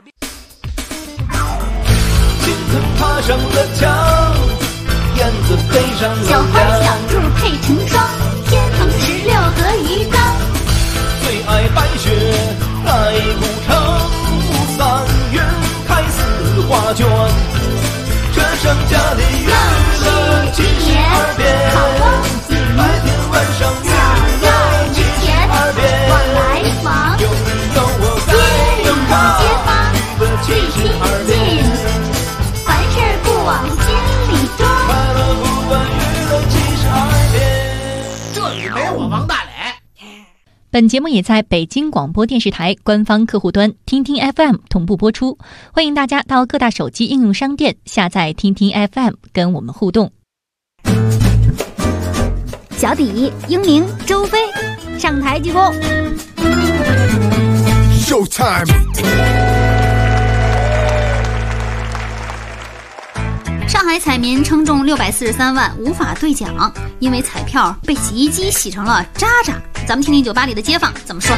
青藤爬上了墙，燕子飞上了小花小兔配成双，天蓬16合一缸。 最爱白雪来古城，3月开4画卷，这剩下的娱乐72遍，白天晚上娱乐72遍， 往来房， 有你有我在街坊最亲近，凡事不往心里装。 快乐不断娱乐72遍， 这里没我王大磊。 本节目也在北京广播电视台官方客户端听听 FM 同步播出，欢迎大家到各大手机应用商店下载听听 FM 跟我们互动。 小底、英明、周飞上台鞠躬。 Showtime。 上海彩民称中643万，无法兑奖，因为彩票被洗衣机洗成了渣渣。咱们听听酒吧里的街坊怎么说。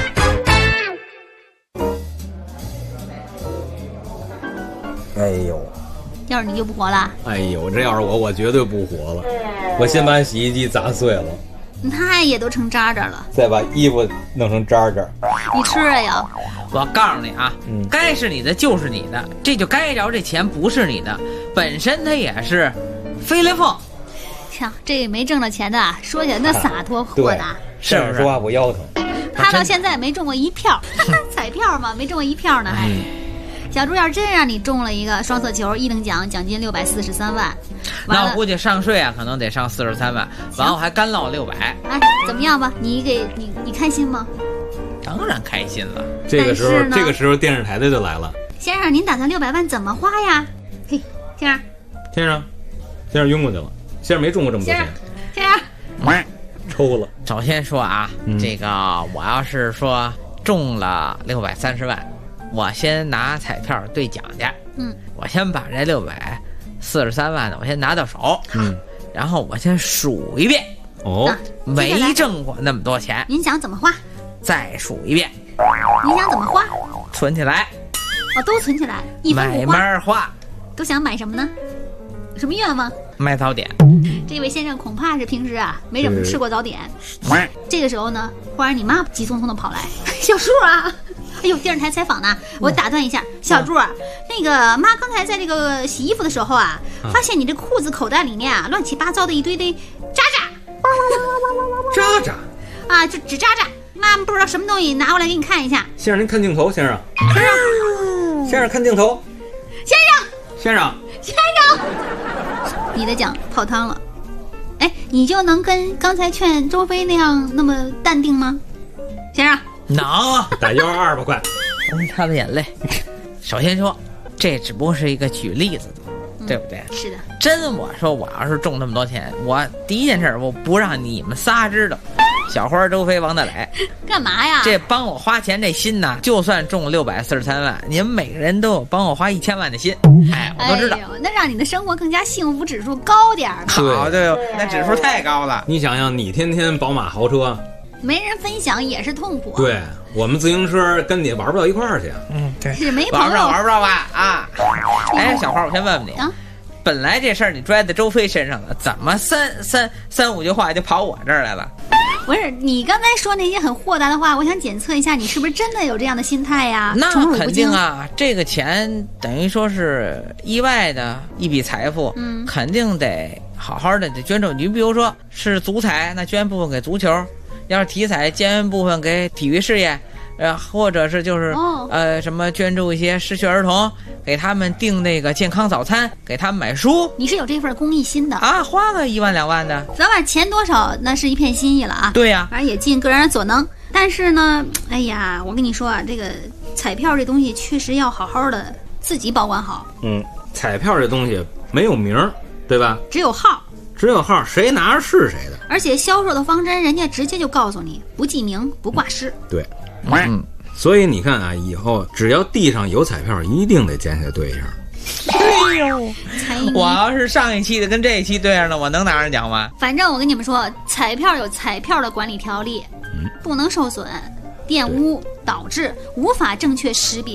哎呦， 要是你就不活了？ 哎呦，这要是我绝对不活了。我先把洗衣机砸碎了， 那也都成渣渣了， 再把衣服弄成渣渣。 你吃了呀？ 我告诉你啊，该是你的就是你的，这就该着这钱不是你的，本身它也是飞来凤。 瞧，这没挣着钱的，说起来那洒脱豁达， 是不是？ 说话不腰疼。 他到现在没中过一票，彩票嘛，没中过一票呢还。小猪要真让你中了一个双色球1等奖，奖金643万， 那我估计上税啊，可能得上43万，完我还干捞600。 哎，怎么样吧？你开心吗？ 当然开心了。 这个时候电视台的就来了。 先生，您打算600万怎么花呀？嘿，先生晕过去了。先生没中过这么多钱。 先生， 抽了。 首先说啊，这个我要是说中了630万，我先拿彩票兑奖去。我先把这643万的我先拿到手。然后我先数一遍。没挣过那么多钱。 您想怎么花？ 再数一遍。 您想怎么花？ 存起来。 都存起来，一分不花。 买门花。 都想买什么呢？有什么愿望？ 买早点。 这位先生恐怕是平时啊没怎么吃过早点。这个时候呢，忽然你妈急匆匆的跑来，小树啊，哎呦，电视台采访呢，我打断一下，小柱啊，那个妈刚才在这个洗衣服的时候啊，发现你这裤子口袋里面啊乱七八糟的一堆的渣渣啊，就纸渣渣。妈不知道什么东西，拿过来给你看一下。 先生，您看镜头，先生看镜头。先生，你的奖泡汤了。哎，你就能跟刚才劝周飞那样那么淡定吗？先生， 能啊， 打122吧，快。 他的眼泪。首先说，这只不过是一个举例子的，对不对？ 是的。 真我说我要是中那么多钱，我第一件事我不让你们仨知道。小花、周飞、王大磊， 干嘛呀？ 这帮我花钱这心呐，就算中643万，你们每个人都有帮我花1000万的心。哎，我都知道。 那让你的生活更加幸福指数高点儿。 好，对，那指数太高了。 你想想，你天天宝马豪车， 没人分享也是痛苦。 对，我们自行车跟你玩不到一块儿去。 对， 是没朋友玩不到吧？啊，哎，小花，我先问问你啊。本来这事儿你拽在周飞身上了，怎么三五句话就跑我这儿来了？ 不是，你刚才说那些很豁达的话，我想检测一下你是不是真的有这样的心态呀？ 那肯定啊，这个钱等于说是意外的一笔财富，肯定得好好的得捐助。你比如说是足彩，那捐部分给足球；要是体彩，捐部分给体育事业。或者是就是什么捐助一些失学儿童，给他们订那个健康早餐，给他们买书。 你是有这份公益心的啊，花个1万2万的， 咱把钱多少那是一片心意了啊。 对呀， 反正也尽个人所能。但是呢，哎呀，我跟你说啊，这个彩票这东西确实要好好的自己保管好。 彩票这东西没有名儿，对吧？ 只有号， 谁拿着是谁的。 而且销售的方针，人家直接就告诉你，不记名，不挂失。 对。所以你看啊，以后只要地上有彩票，一定得捡起来对上。 哎呦，我要是上一期的跟这一期对上了，我能拿上奖吗？ 反正我跟你们说，彩票有彩票的管理条例，不能受损、玷污、导致无法正确识别，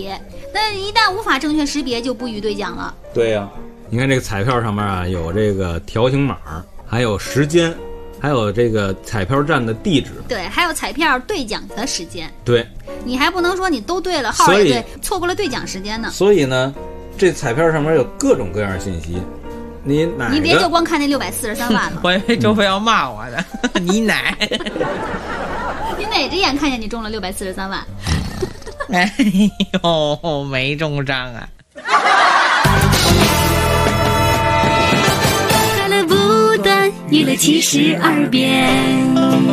那一旦无法正确识别，就不予兑奖了。 对呀、你看这个彩票上面啊，有这个条形码，还有时间，还有这个彩票站的地址。 对，还有彩票兑奖的时间。 对， 你还不能说你都对了，号也对，错过了兑奖时间呢。 所以呢，这彩票上面有各种各样的信息，你别就光看那643万了。 我以为周飞要骂我的，你奶。 你哪只眼看见你中了643万？ 哎呦，没中章啊！ 快乐不断，娱乐72变。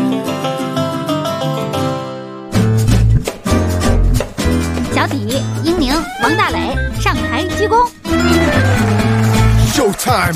小体、英宁、王大磊上台鞠躬。 Showtime！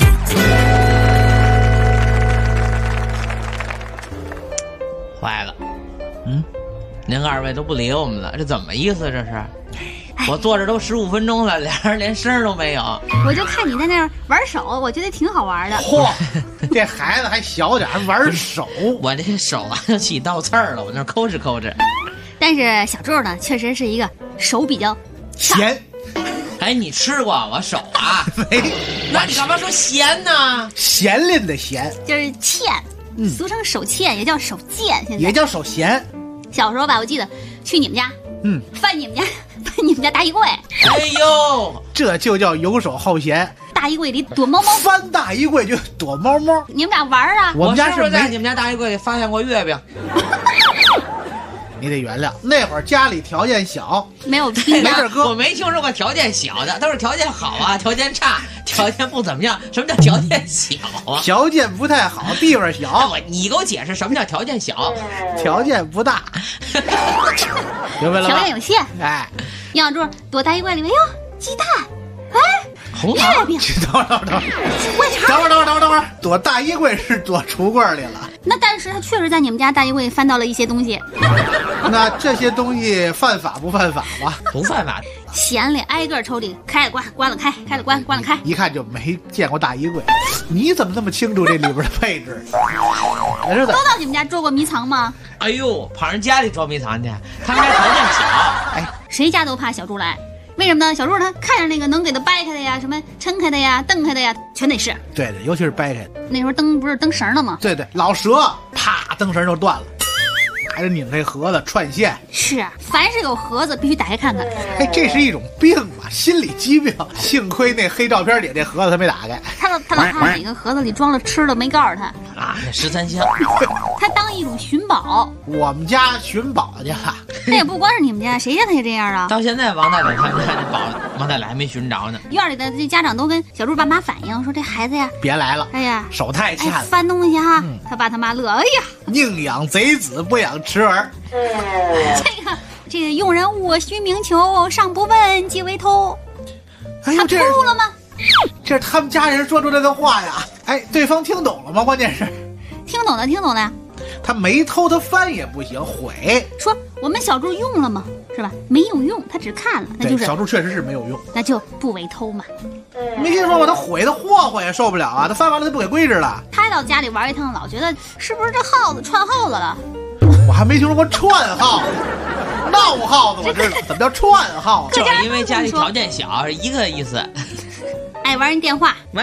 坏了，您二位都不理我们了，这怎么意思？这是？我坐这都15分钟了，俩人连声都没有。 我就看你在那儿玩手，我觉得挺好玩的。 嚯，这孩子还小点，还玩手。 我这手啊都起倒刺儿了，我那抠哧抠哧。 但是小柱呢，确实是一个手比较咸。 哎，你吃过我手啊？ 没， 那你干嘛说咸呢？ 咸吝的咸， 就是欠，俗称手欠，也叫手贱，现在也叫手咸。 小时候吧，我记得去你们家，翻你们家大衣柜， 哎呦， 这就叫游手好闲。 大衣柜里躲猫猫， 翻大衣柜就躲猫猫。 你们俩玩啊？ 我们家是不是在没你们家大衣柜里发现过月饼？ 你得原谅，那会儿家里条件小， 没有听没事哥， 我没听说过条件小的，都是条件好啊，条件差，条件不怎么样。什么叫条件小啊？ 条件不太好，地方小， 你给我解释什么叫条件小？ 条件不大，明白了吧？ 条件有限。 哎， 杨小柱躲大衣柜里面，哟，鸡蛋，哎， 红糖月饼， 等会儿， 外肠。 等会儿，躲大衣柜是躲橱柜里了。 那但是他确实在你们家大衣柜里翻到了一些东西。 那这些东西犯法不犯法吧？ 不犯法。 闲里挨个抽屉开了关，关了开，开了关，关了开。 一看就没见过大衣柜，你怎么那么清楚这里边的配置？ 都到你们家捉过迷藏吗？ 哎呦，跑人家里捉迷藏去，他们家条件小。 哎， 谁家都怕小猪来，为什么呢？小猪他看着那个能给他掰开的呀，什么抻开的呀、蹬开的呀，全得试。 对对，尤其是掰开的。 那时候蹬不是蹬绳了吗？ 对对，老蛇啪蹬绳就断了，还得拧这盒子串线。 是啊，凡是有盒子必须打开看看。 哎，这是一种病吧，心理疾病。幸亏那黑照片里这盒子他没打开。 他老怕哪个盒子里装了吃的没告诉他啊，那13香。 他当一种寻宝。 我们家寻宝去了。 那也不光是你们家，谁家他也这样啊？ 到现在王大磊他们家这宝，王大磊还没寻着呢。 院里的这家长都跟小猪爸妈反映说，这孩子呀， 别来了， 哎呀， 手太欠了， 翻东西哈。他爸他妈乐，哎呀， 宁养贼子，不养痴儿。 这个用人勿须明求，上不问即为偷。 哎呦， 他偷了吗？ 这是他们家人说出来的话呀。哎，对方听懂了吗？关键是听懂了。 他没偷，他翻也不行，毁。 说我们小猪用了吗？是吧？没有用，他只看了，那就是小猪确实是没有用， 那就不为偷嘛。 没听说过他毁，他霍霍也受不了啊！他翻完了他不给规制了。 他到家里玩一趟，老觉得是不是这耗子串耗子了？ 我还没听说过串耗子，闹耗子我知道，怎么叫串耗子？ 就是因为家里条件小，是一个意思。 爱玩人电话， 喂，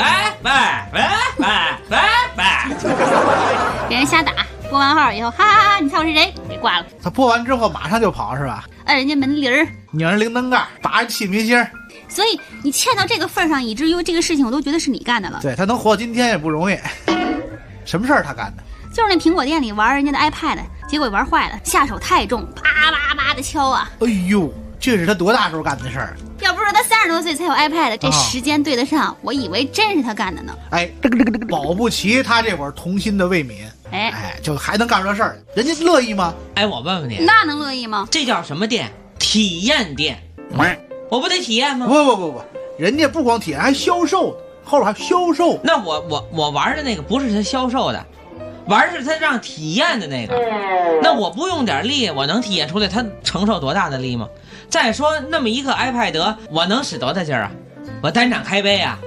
给人瞎打，拨完号以后，哈哈哈，你猜我是谁？给挂了。 他拨完之后马上就跑是吧？ 摁人家门铃儿， 拧着铃铛盖，拔人气明星。 所以你欠到这个份上，以至于这个事情我都觉得是你干的了。 对，他能活到今天也不容易。什么事儿他干的？ 就是那苹果店里玩人家的 iPad， 结果玩坏了，下手太重，啪啪啪的敲啊！ 哎呦，这是他多大时候干的事儿？ 要不是他30多岁才有 iPad， 这时间对得上，我以为真是他干的呢。 哎，保不齐他这会儿童心的未泯，哎，就还能干出这事儿，人家乐意吗？ 哎，我问问你， 那能乐意吗？ 这叫什么店？体验店。我不得体验吗？ 不，人家不光体验，还销售，后边还销售。 那我玩的那个不是他销售的，玩是他让体验的那个。那我不用点力，我能体验出来他承受多大的力吗？再说那么一个 iPad， 我能使多大劲儿啊？我单掌开杯啊？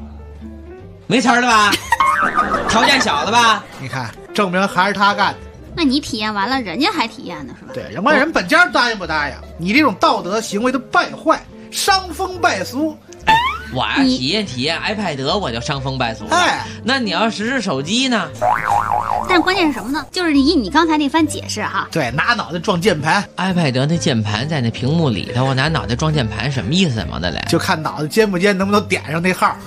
没词儿了吧？条件小了吧？ 你看，证明还是他干的。 那你体验完了，人家还体验呢，是吧？ 对，人管人本家答应不答应？你这种道德行为的败坏，伤风败俗。 我呀体验 iPad 我就伤风败俗了。 哎， 那你要实施手机呢？ 但是关键是什么呢？就是以你刚才那番解释哈， 对，拿脑袋撞键盘 ，iPad 那键盘在那屏幕里头，我拿脑袋撞键盘什么意思嘛？那嘞， 就看脑袋尖不尖，能不能点上那号。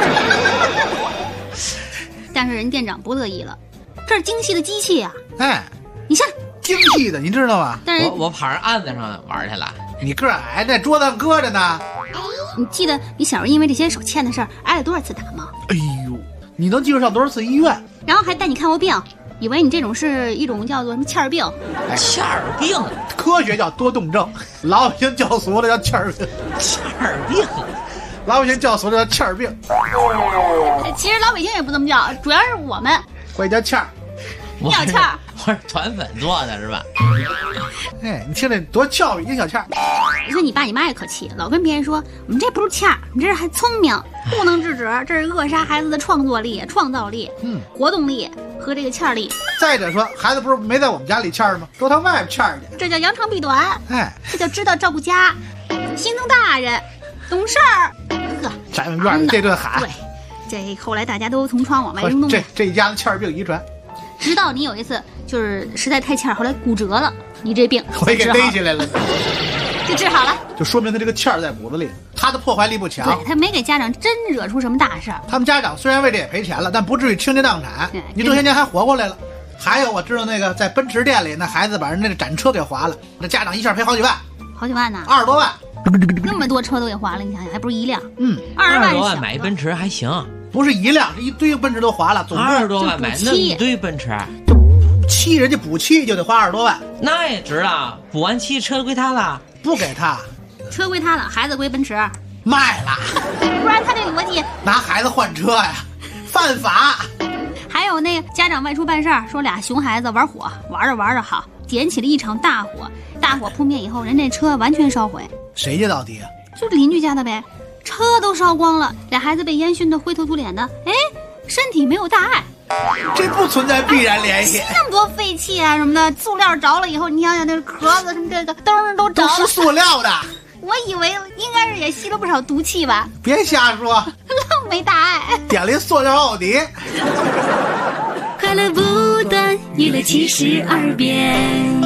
但是人店长不乐意了，这是精细的机器呀、 哎， 你看精细的，你知道吗？ 但是我跑上案子上玩去了。 你个儿矮，在桌子上搁着呢。 你记得你小时候因为这些手欠的事儿挨了多少次打吗？ 哎呦，你能记住上多少次医院？ 然后还带你看过病，以为你这种是一种叫做什么欠儿病。 欠儿病， 科学叫多动症，老百姓叫俗了叫欠儿病。 欠儿病， 老百姓叫俗了叫欠儿病。 其实老百姓也不这么叫，主要是我们管叫欠儿。 尿欠儿。 我是团粉做的是吧？ 哎，你听着多俏皮，一小欠儿。 你说你爸你妈也可气，老跟别人说我们这不是欠儿，我们这是还聪明，不能制止，这是扼杀孩子的创作力、创造力、活动力和这个欠儿力。 再者说，孩子不是没在我们家里欠儿吗？都他外边欠儿去。 这叫扬长避短， 哎， 这叫知道照顾家，心疼大人，懂事儿。呵， 咱们院里这顿喊。 对，这后来大家都从窗往外扔东西。 这一家子欠儿病遗传。 直到你有一次就是实在太欠儿，后来骨折了，你这病我也给逮起来了， 就治好了， 就说明他这个欠儿在骨子里，他的破坏力不强。 对，他没给家长真惹出什么大事儿。 他们家长虽然为这也赔钱了，但不至于倾家荡产。你这些年还活过来了。还有我知道那个在奔驰店里，那孩子把人那个展车给划了，那家长一下赔好几万， 好几万呢 ，20多万， 那么多车都给划了，你想想，还不是一辆 ，20多万买一奔驰还行。 不是一辆，是一堆奔驰都划了，总共 20多万买那么一堆奔驰， 漆人家补漆就得花20多万， 那也值了。补完漆车归他了， 不给他， 车归他了，孩子归奔驰， 卖了， 不然他这逻辑拿孩子换车呀，犯法。 还有那个家长外出办事儿，说俩熊孩子玩火，玩着玩着好，点起了一场大火，大火扑灭以后，人这车完全烧毁， 谁家到底啊？ 就是邻居家的呗。车都烧光了，俩孩子被烟熏得灰头土脸的，哎，身体没有大碍， 这不存在必然联系。 那么多废气啊什么的，塑料着了以后，你想想那个壳子什么这个灯都着了， 都是塑料的。 我以为应该是也吸了不少毒气吧？ 别瞎说， 愣没大碍。 点了一塑料奥迪。 快乐不断，娱乐72变。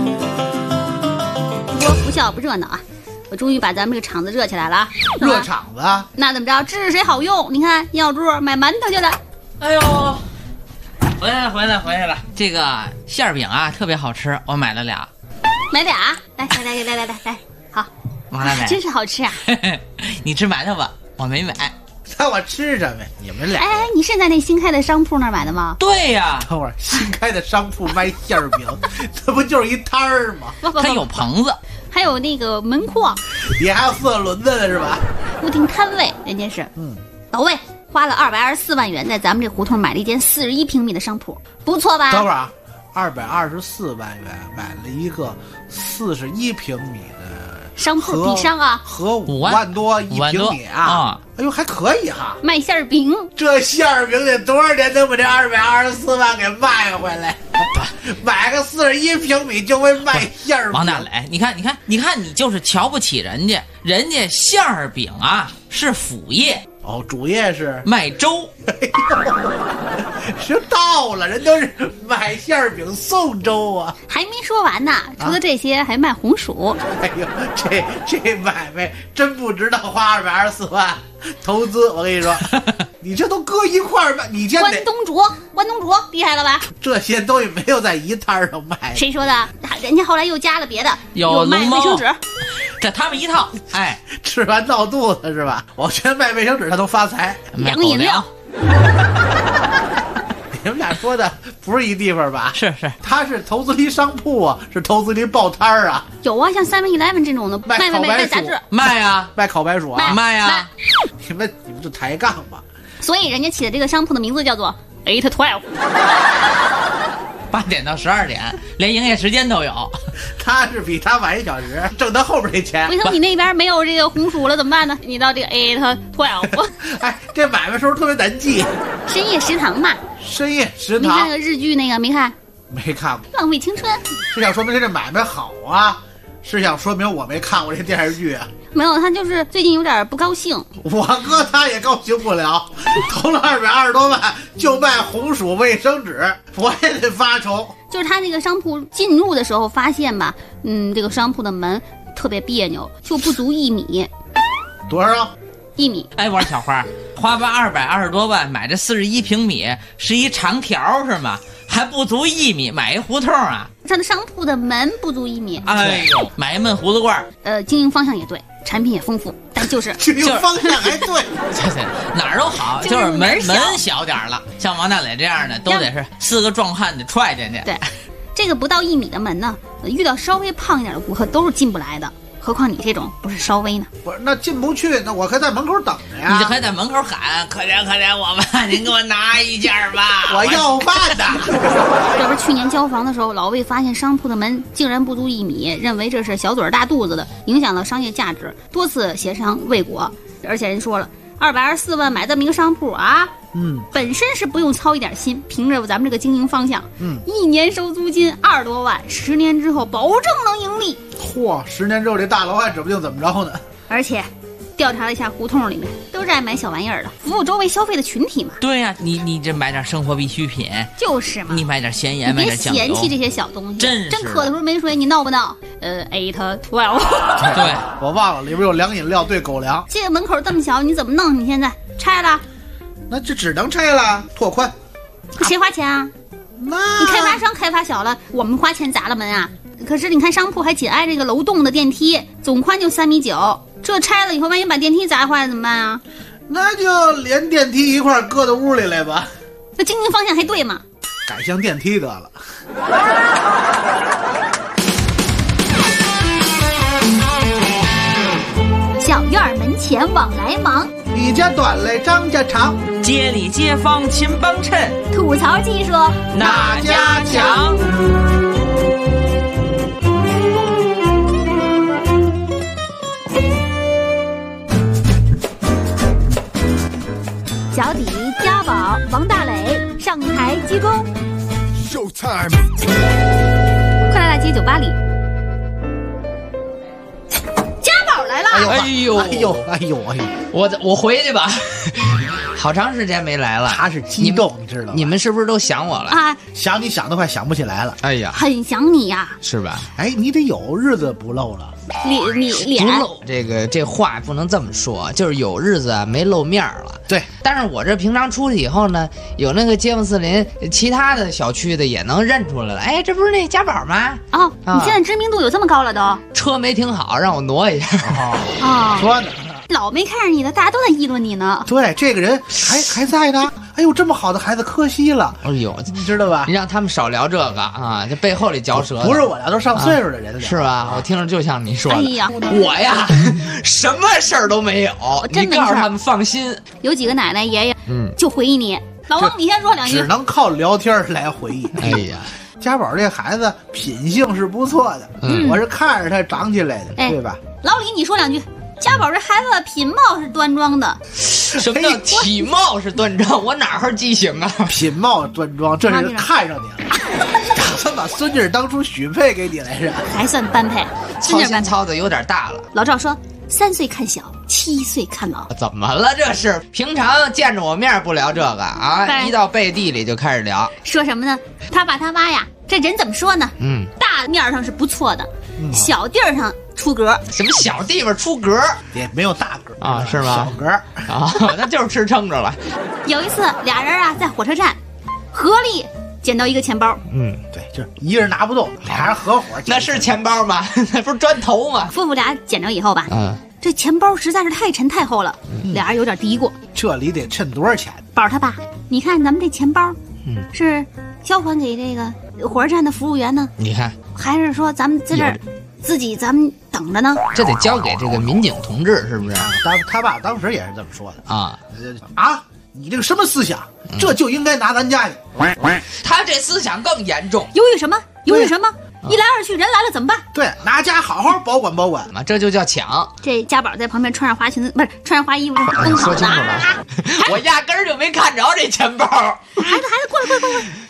不过不笑不热闹啊！我终于把咱们这个厂子热起来了啊！ 热场子啊？ 那怎么着？治谁好用？你看耀珠买馒头去了。 哎呦，回来了！这个馅儿饼啊特别好吃，我买了俩。 买俩？来，好， 我来买， 真是好吃啊！ 你吃馒头吧，我没买。 那我吃什么呀？你们俩？ 哎，你是在那新开的商铺那儿买的吗？ 对呀。 等会儿新开的商铺卖馅儿饼，这不就是一摊儿吗？ 它有棚子， 还有那个门框， 也还有4轮子呢，是吧？ 不停摊位，人家是老魏花了224万元在咱们这胡同买了一间41平米的商铺，不错吧？ 等会儿啊，224万元买了一个41平米的商铺，底商啊， 合5万多一平米啊！哎呦，还可以哈！ 卖馅儿饼，这馅儿饼得多少年能把这224万给卖回来？买个41平米就会卖馅儿饼。 王大磊，你看，你就是瞧不起人家馅儿饼啊是辅业。 哦，主业是卖粥。 是到了，人都是买馅儿饼送粥啊！ 还没说完呢，除了这些，还卖红薯。 哎呦，这买卖真不值得花224万投资。我跟你说，你这都搁一块儿卖，你先得关东煮厉害了吧？ 这些东西没有在一摊上卖。 谁说的？人家后来又加了别的， 有卖卫生纸。 这他们一套，哎， 吃完闹肚子是吧？我觉得卖卫生纸他都发财， 养饮料。 你们俩说的不是一地方吧？ 是， 他是投资一商铺啊，是投资一报摊儿啊。 有啊，像7-11这种的卖烤白杂志， 卖啊， 卖烤白薯啊， 卖啊。 你们就抬杠吧。 所以人家起的这个商铺的名字叫做 8-12。 8点到12点，连营业时间都有。 他是比他晚1小时，挣他后边这钱。 为什么你那边没有这个红薯了？怎么办呢？你到这个 8-12。 哎，这买卖时候特别难记。 深夜食堂嘛。 深夜食堂。 你看那个日剧那个没看？ 没看过， 浪费青春。 是想说明这买卖好啊？是想说明我没看过这电视剧啊？ 没有，他就是最近有点不高兴。 我哥他也高兴不了，投了220多万就卖红薯卫生纸，我也得发愁。 就是他那个商铺进入的时候发现吧，这个商铺的门特别别扭，就不足1米。 多少 ？1米。 哎，我说小花，花吧220多万买这41平米是一长条是吗？还不足1米，买一胡同啊！ 他的商铺的门不足1米。 哎呦，买一闷胡子罐。 经营方向也对，产品也丰富，但就是经营方向还对， 哪儿都好，就是门小点了。像王大磊这样的，都得是4个壮汉得踹进去。 对，这个不到1米的门呢，遇到稍微胖一点的顾客都是进不来的。何况你这种不是稍微呢？ 不是，那进不去，那我可在门口等着呀。 你就还在门口喊：“可怜可怜我们，您给我拿一件吧。” 我要饭的。 这不是去年交房的时候，老魏发现商铺的门竟然不足1米，认为这是小嘴大肚子的，影响了商业价值，多次协商未果。而且人说了，224万买这么一个商铺啊，本身是不用操一点心，凭着咱们这个经营方向，1年收租金20多万，10年之后保证能盈利。 嚯，10年之后这大老板指不定怎么着呢。 而且调查了一下胡同里面都是爱买小玩意儿的，服务周围消费的群体嘛。 对呀，你这买点生活必需品， 就是嘛。 你买点咸盐，买点酱油， 别嫌弃这些小东西， 真渴的时候没水，你闹不闹？8 12。 对， 我忘了里边有凉饮料兑狗粮。 这个门口这么小，你怎么弄？你现在拆了？ 那就只能拆了，拓宽。 谁花钱啊？ 那你开发商开发小了，我们花钱砸了门啊。可是你看商铺还紧挨这个楼栋的电梯，总宽就3.9米，这拆了以后，万一把电梯砸坏了怎么办啊？ 那就连电梯一块搁到屋里来吧。 那经营方向还对吗？ 改向电梯得了。 小院门前往来忙， 李家短来张家长， 街里街坊勤帮衬， 吐槽技术哪家强？ 脚底家宝王大磊上台鞠躬。 Showtime！ 快来大街酒吧里，家宝来了！ 哎呦！ 我回去吧，好长时间没来了。 他是激动，你知道吗？ 你们是不是都想我了啊？ 想你想得快想不起来了。 哎呀， 很想你呀， 是吧？ 哎，你得有日子不露了。 你脸不露，这话不能这么说，就是有日子没露面了。 对， 但是我这平常出去以后呢，有那个街坊四邻其他的小区的也能认出来了。哎，这不是那家宝吗？ 哦，你现在知名度有这么高了都？ 车没停好，让我挪一下。 哦， 说呢， 老没看上你的，大家都在议论你呢。 对，这个人还在呢。哎呦，这么好的孩子，可惜了。 哎呦， 你知道吧？ 你让他们少聊这个啊，这背后里嚼舌。 不是我聊，都上岁数的人了， 是吧？我听着就像你说的。 哎呀， 我呀，什么事儿都没有。你告诉他们放心。 有几个奶奶爷爷，就回忆你。老王，你先说两句。 只能靠聊天来回忆。 哎呀， 家宝这孩子品性是不错的，我是看着他长起来的，对吧？ 老李，你说两句。家宝这孩子品貌是端庄的， 什么叫体貌是端庄？我哪儿畸形啊？ 品貌端庄，这是看上你了，打算把孙女当初许配给你来着， 还算般配。 操心操的有点大了。 老赵说：“3岁看小，7岁看老。” 怎么了？这是平常见着我面不聊这个啊，一到背地里就开始聊。 说什么呢？他爸他妈呀，这人怎么说呢？大面上是不错的，小地儿上出格。 什么小地方出格？ 也没有大格啊，是吗？ 小格啊，那就是吃撑着了。 有一次，俩人啊在火车站合力捡到一个钱包。 对，就是一人拿不动，俩人合伙。 那是钱包吗？那不是砖头吗？ 夫妇俩捡着以后吧，这钱包实在是太沉太厚了，俩人有点嘀咕。 这里得趁多少钱？ 宝他爸，你看咱们这钱包，是交还给这个火车站的服务员呢？ 你看， 还是说咱们在这儿自己咱们等着呢？ 这得交给这个民警同志，是不是？ 他爸当时也是这么说的啊你这个什么思想？这就应该拿咱家去。 他这思想更严重。 犹豫什么？犹豫什么？一来二去，人来了怎么办？ 对，拿家好好保管保管嘛，这就叫抢。 这家宝在旁边穿上花裙子，不是穿上花衣服，疯跑说清楚了。我压根儿就没看着这钱包。 孩子，过来！ 哎，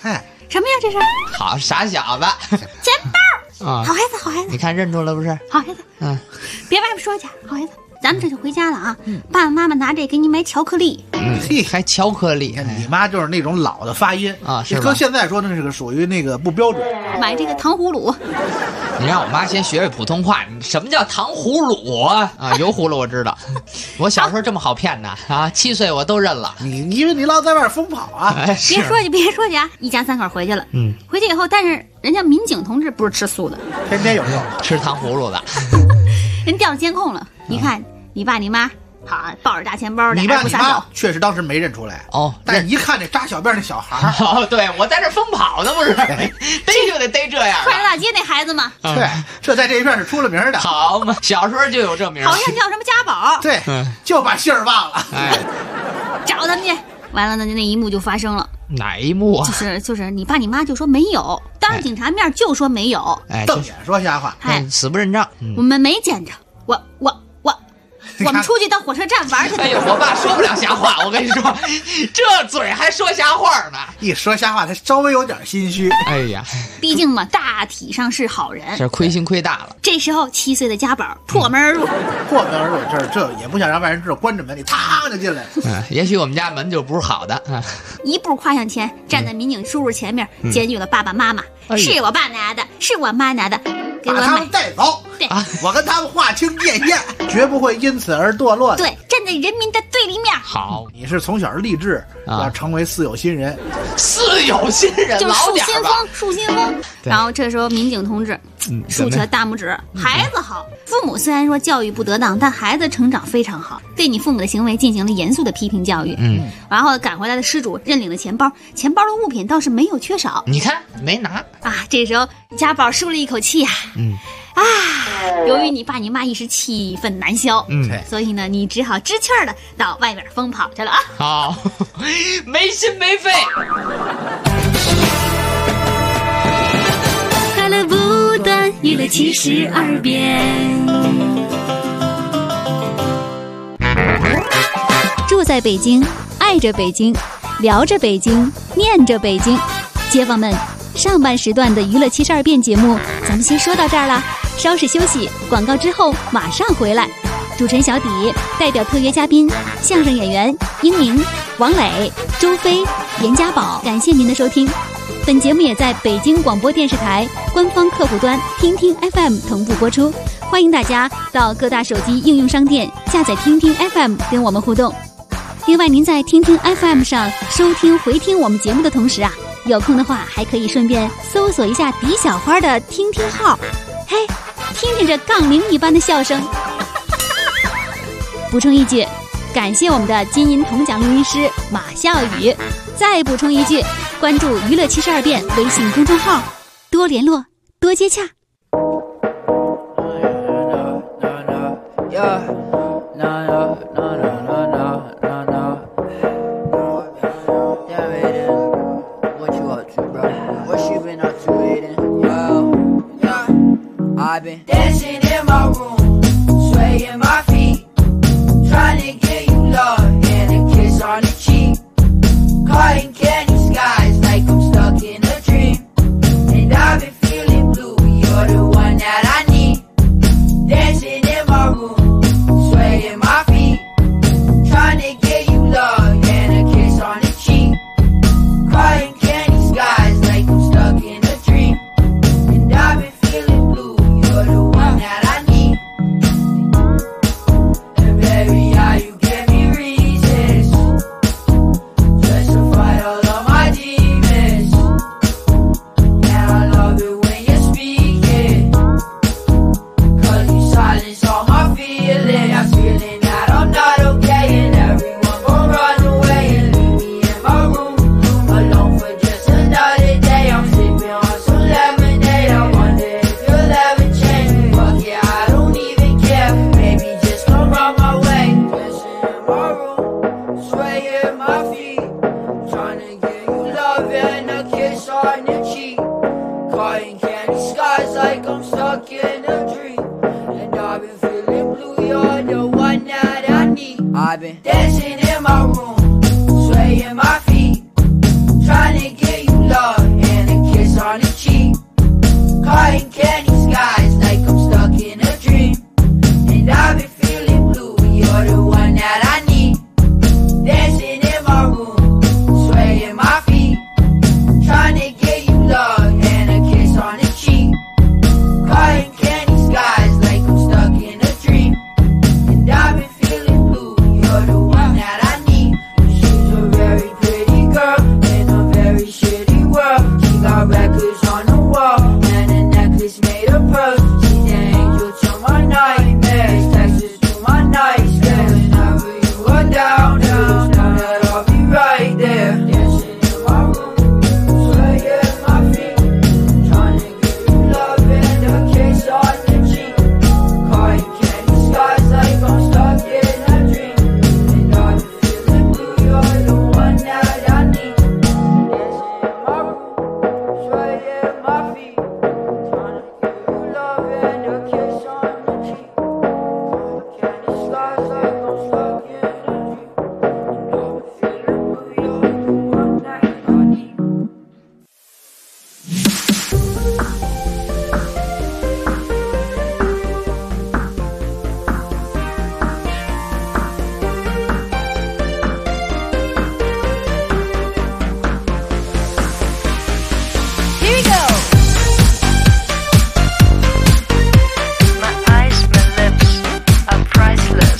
什么呀？这是好傻小子， 钱包啊！ 好孩子，好孩子， 你看认出了不是？ 好孩子， 嗯， 别外边说去，好孩子。咱们这就回家了啊！爸爸妈妈拿这给你买巧克力， 嘿， 还巧克力， 你看你妈就是那种老的发音啊，是吧？ 搁现在说那是个属于那个不标准。 买这个糖葫芦。 你让我妈先学学普通话，什么叫糖葫芦啊？啊，油葫芦我知道，我小时候这么好骗呢啊！7岁我都认了。 你因为你老在外疯跑啊！ 哎， 别说去啊！一家3口回去了，回去以后，但是人家民警同志不是吃素的， 天天有肉， 吃糖葫芦的， 人调了监控了，一看你爸你妈。好，抱着大钱包， 你爸你妈确实当时没认出来哦， 但是一看这扎小辫那小孩哦，对我在这疯跑呢，不是，逮就得逮这样。 快乐大街那孩子嘛， 对，这在这一片是出了名的。 好嘛，小时候就有这名， 好像叫什么家宝， 对，就把姓儿忘了。 哎， 找他们去，完了呢，那一幕就发生了。 哪一幕啊？ 就是你爸你妈就说没有，当着警察面就说没有， 瞪眼说瞎话， 死不认账。 我们没见着，我们出去到火车站玩去。 哎呦，我爸说不了瞎话，我跟你说，这嘴还说瞎话呢。 一说瞎话，他稍微有点心虚。 哎呀， 毕竟嘛，大体上是好人， 这亏心亏大了。 这时候7岁的家宝破门而入， 这也不想让外人知道，关着门，你嘡就进来了。 也许我们家门就不是好的。 一步跨向前，站在民警叔叔前面，检举了爸爸妈妈，是我爸拿的，是我妈拿的，给我把他们带走。 对， 我跟他们划清界限，绝不会因此而堕落的。 对，站在人民的对立面。 好， 你是从小立志要成为四有新人， 四有新人， 就是树新风。然后这时候民警同志竖起了大拇指，孩子好。父母虽然说教育不得当，但孩子成长非常好，对你父母的行为进行了严肃的批评教育。然后赶回来的失主认领了钱包，钱包的物品倒是没有缺少。 你看没拿啊！这时候家宝舒了一口气呀。由于你爸你妈一时气愤难消，所以呢，你只好知趣的到外边疯跑去了啊！ 好，没心没肺。 快乐不断，娱乐72变。 住在北京，爱着北京，聊着北京，念着北京。街坊们，上半时段的娱乐72变节目，咱们先说到这儿了。稍事休息，广告之后马上回来。主持人小底代表特约嘉宾相声演员英明、王磊、周飞、严家宝，感谢您的收听。本节目也在北京广播电视台官方客户端听听 FM 同步播出，欢迎大家到各大手机应用商店下载听听 FM 跟我们互动。另外，您在听听 FM 上收听回听我们节目的同时啊，有空的话还可以顺便搜索一下迪小花的听听号，嘿，听听这杠铃一般的笑声。补充一句，感谢我们的金银铜奖录音师马笑宇。再补充一句，关注娱乐72变微信公众号，多联络，多接洽。 I've been dancing in my room, swaying my feet, trying to get you love and a kiss on the cheek. Caught in candy skies like I'm stuck in a dream. And I've been feeling blue, you're the one that I need. Dancing in my room, swaying my feet, trying to get you love and a kiss on the cheek. Caught in candy skies like I'm stuck in a dream. And I've been feeling blue, you're the one that I need. And baby, how you give me reasons just to fight all of my demons. And I love it when you're speaking, 'cause you silence all my feelings. I'm feeling that I'm not okay, and everyone gon' run away and leave me in my room alone for just another day. I'm sipping on some lemonade. I wonder if you'll ever change. Fuck yeah, I don't even care. Maybe just come round my way. Dancing in my room, swaying my feet, trying to get you love and a kiss on your cheek. Caught in candy skies like I'm stuck in a dream. And I've been feeling blue, you're the one that I need. I've been dancing in my room, swaying my feet, trying to get you love and that I need. Dancing in my room, swaying my feet, trying to get you love and a kiss on the cheek. Cotton candy skies like I'm stuck in a dream, and I've been feeling blue. You're the one that I need. She's a very pretty girl in a very shitty world. She got records on the wall and a necklace made of pearls. She's the angel to my nightmares, Texas to my nightmares. Whenever you are down, just know that I'll be right there. Dancing in my room, swaying my feet, trying to give you love and a kiss on the cheek. Cotton candy skies like I'm stuck in a dream, and I've been feeling blue. You're the one that I need. Dancing in my room, swaying my feet, trying to give you love and a kiss on the cheek. Cotton candy skies like I'm stuck in a dream, and I've been feeling blue. You're the one that I need. Here we go. My eyes, my lips are priceless.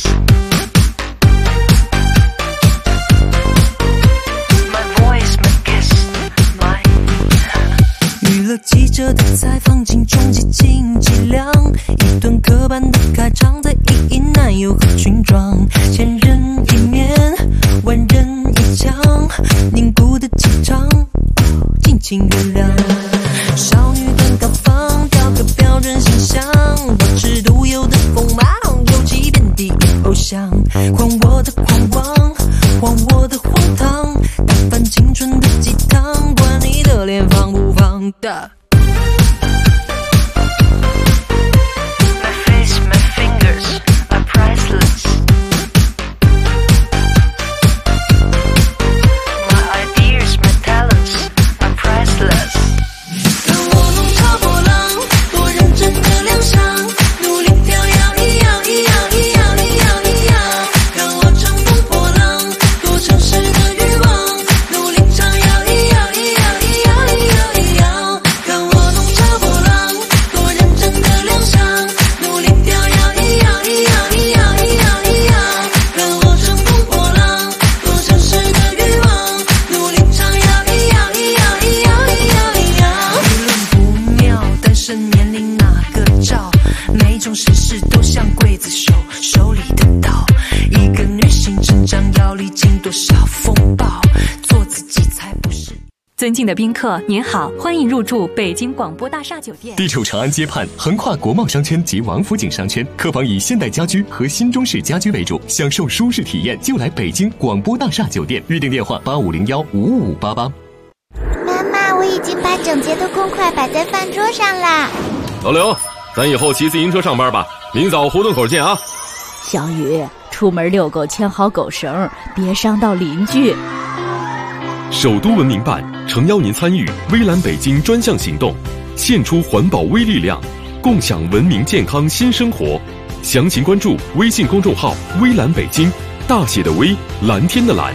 My voice, my kiss, my 娱乐记者的采访，敬重极尽伎俩，一段刻板的开场，在意义男友和裙装，千人一面，万人一腔，凝固的气场，尽情原谅。少女的高仿，雕刻标准形象，保持独有的锋芒，尤其遍地偶像，狂我的狂妄，荒我的荒唐，打翻青春的鸡汤，管你的脸放不放的。 My face, my fingers are priceless. My ideas, my talents are priceless. 让我弄潮波浪，多认真的亮相，努力飘摇一摇一摇一摇一摇一摇，让我乘风破浪，多城市的欲望，努力唱摇一摇一摇一摇一摇一摇，让我弄潮波浪，多认真的亮相，努力飘摇一摇一摇一摇一摇一摇，让我乘风破浪，多城市的欲望，努力唱摇一摇一摇一摇一摇一摇。无论不妙，单身年龄哪个照？每种事事都像刽子手手里的刀。一个女性成长要历经多少风暴？做自己才不是。 尊敬的宾客，您好，欢迎入住北京广播大厦酒店。 地处长安街畔，横跨国贸商圈及王府井商圈，客房以现代家居和新中式家居为主，享受舒适体验就来北京广播大厦酒店。预订电话85015588。 妈妈，我已经把整洁的公筷摆在饭桌上啦。 老刘，咱以后骑自行车上班吧，明早胡同口见啊。 小雨，出门遛狗牵好狗绳，别伤到邻居。 首都文明办诚邀您参与微蓝北京专项行动，献出环保微力量，共享文明健康新生活。详情关注微信公众号微蓝北京，大写的微，蓝天的蓝。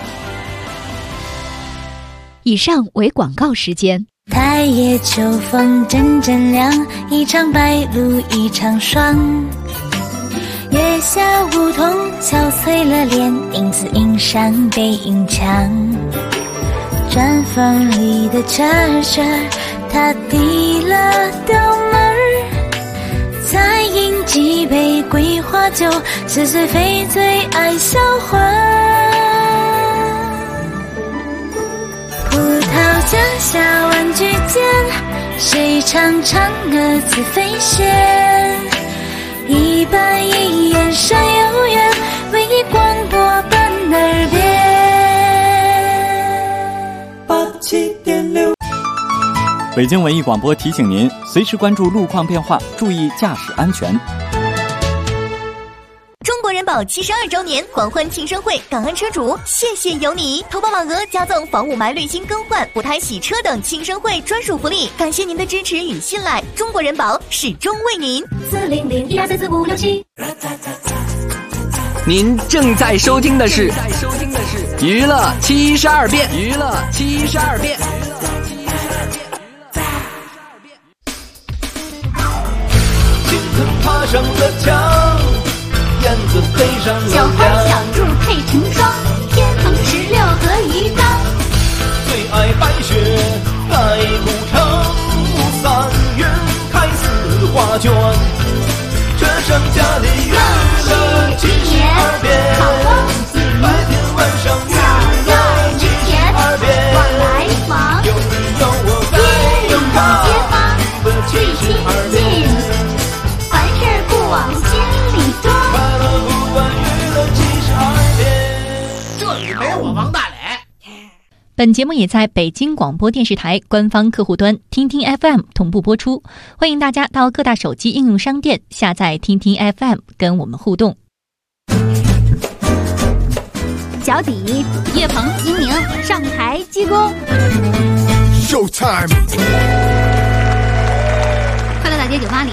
以上为广告时间。 太夜秋风阵阵凉，一场白露一场霜。月下梧桐憔悴了脸，影子映上背影墙。砖缝里的车儿，他递了刀门儿，再饮几杯桂花酒，似水非醉爱销魂。葡萄架下玩具间，谁唱嫦娥自飞仙？一板一眼山有缘，唯一广播伴耳边。87.6。 北京文艺广播提醒您，随时关注路况变化，注意驾驶安全。 中国人保72周年狂欢庆生会，港安车主谢谢有你！投保满额加赠房雾霾滤芯更换、补胎洗车等庆生会专属福利，感谢您的支持与信赖，中国人保始终为您。 40012344567。 您正在收听的是娱乐72变，娱乐72变。 青藤爬上了墙，燕子飞上了小花小猪配成双，天蓬16和鱼缸。 最爱白雪盖古城，3月开4画卷。这剩下的娱乐72变，白天晚上娱乐72变。 往来往， 有你有我街里在街坊最亲近，凡事不往心里装。 快乐不管娱乐72变。 这里没我王大磊。 本节目也在北京广播电视台官方客户端听听 FM 同步播出，欢迎大家到各大手机应用商店下载听听 FM 跟我们互动。 脚底，岳鹏、英宁上台鞠躬。 Showtime！ 快乐大街酒吧里。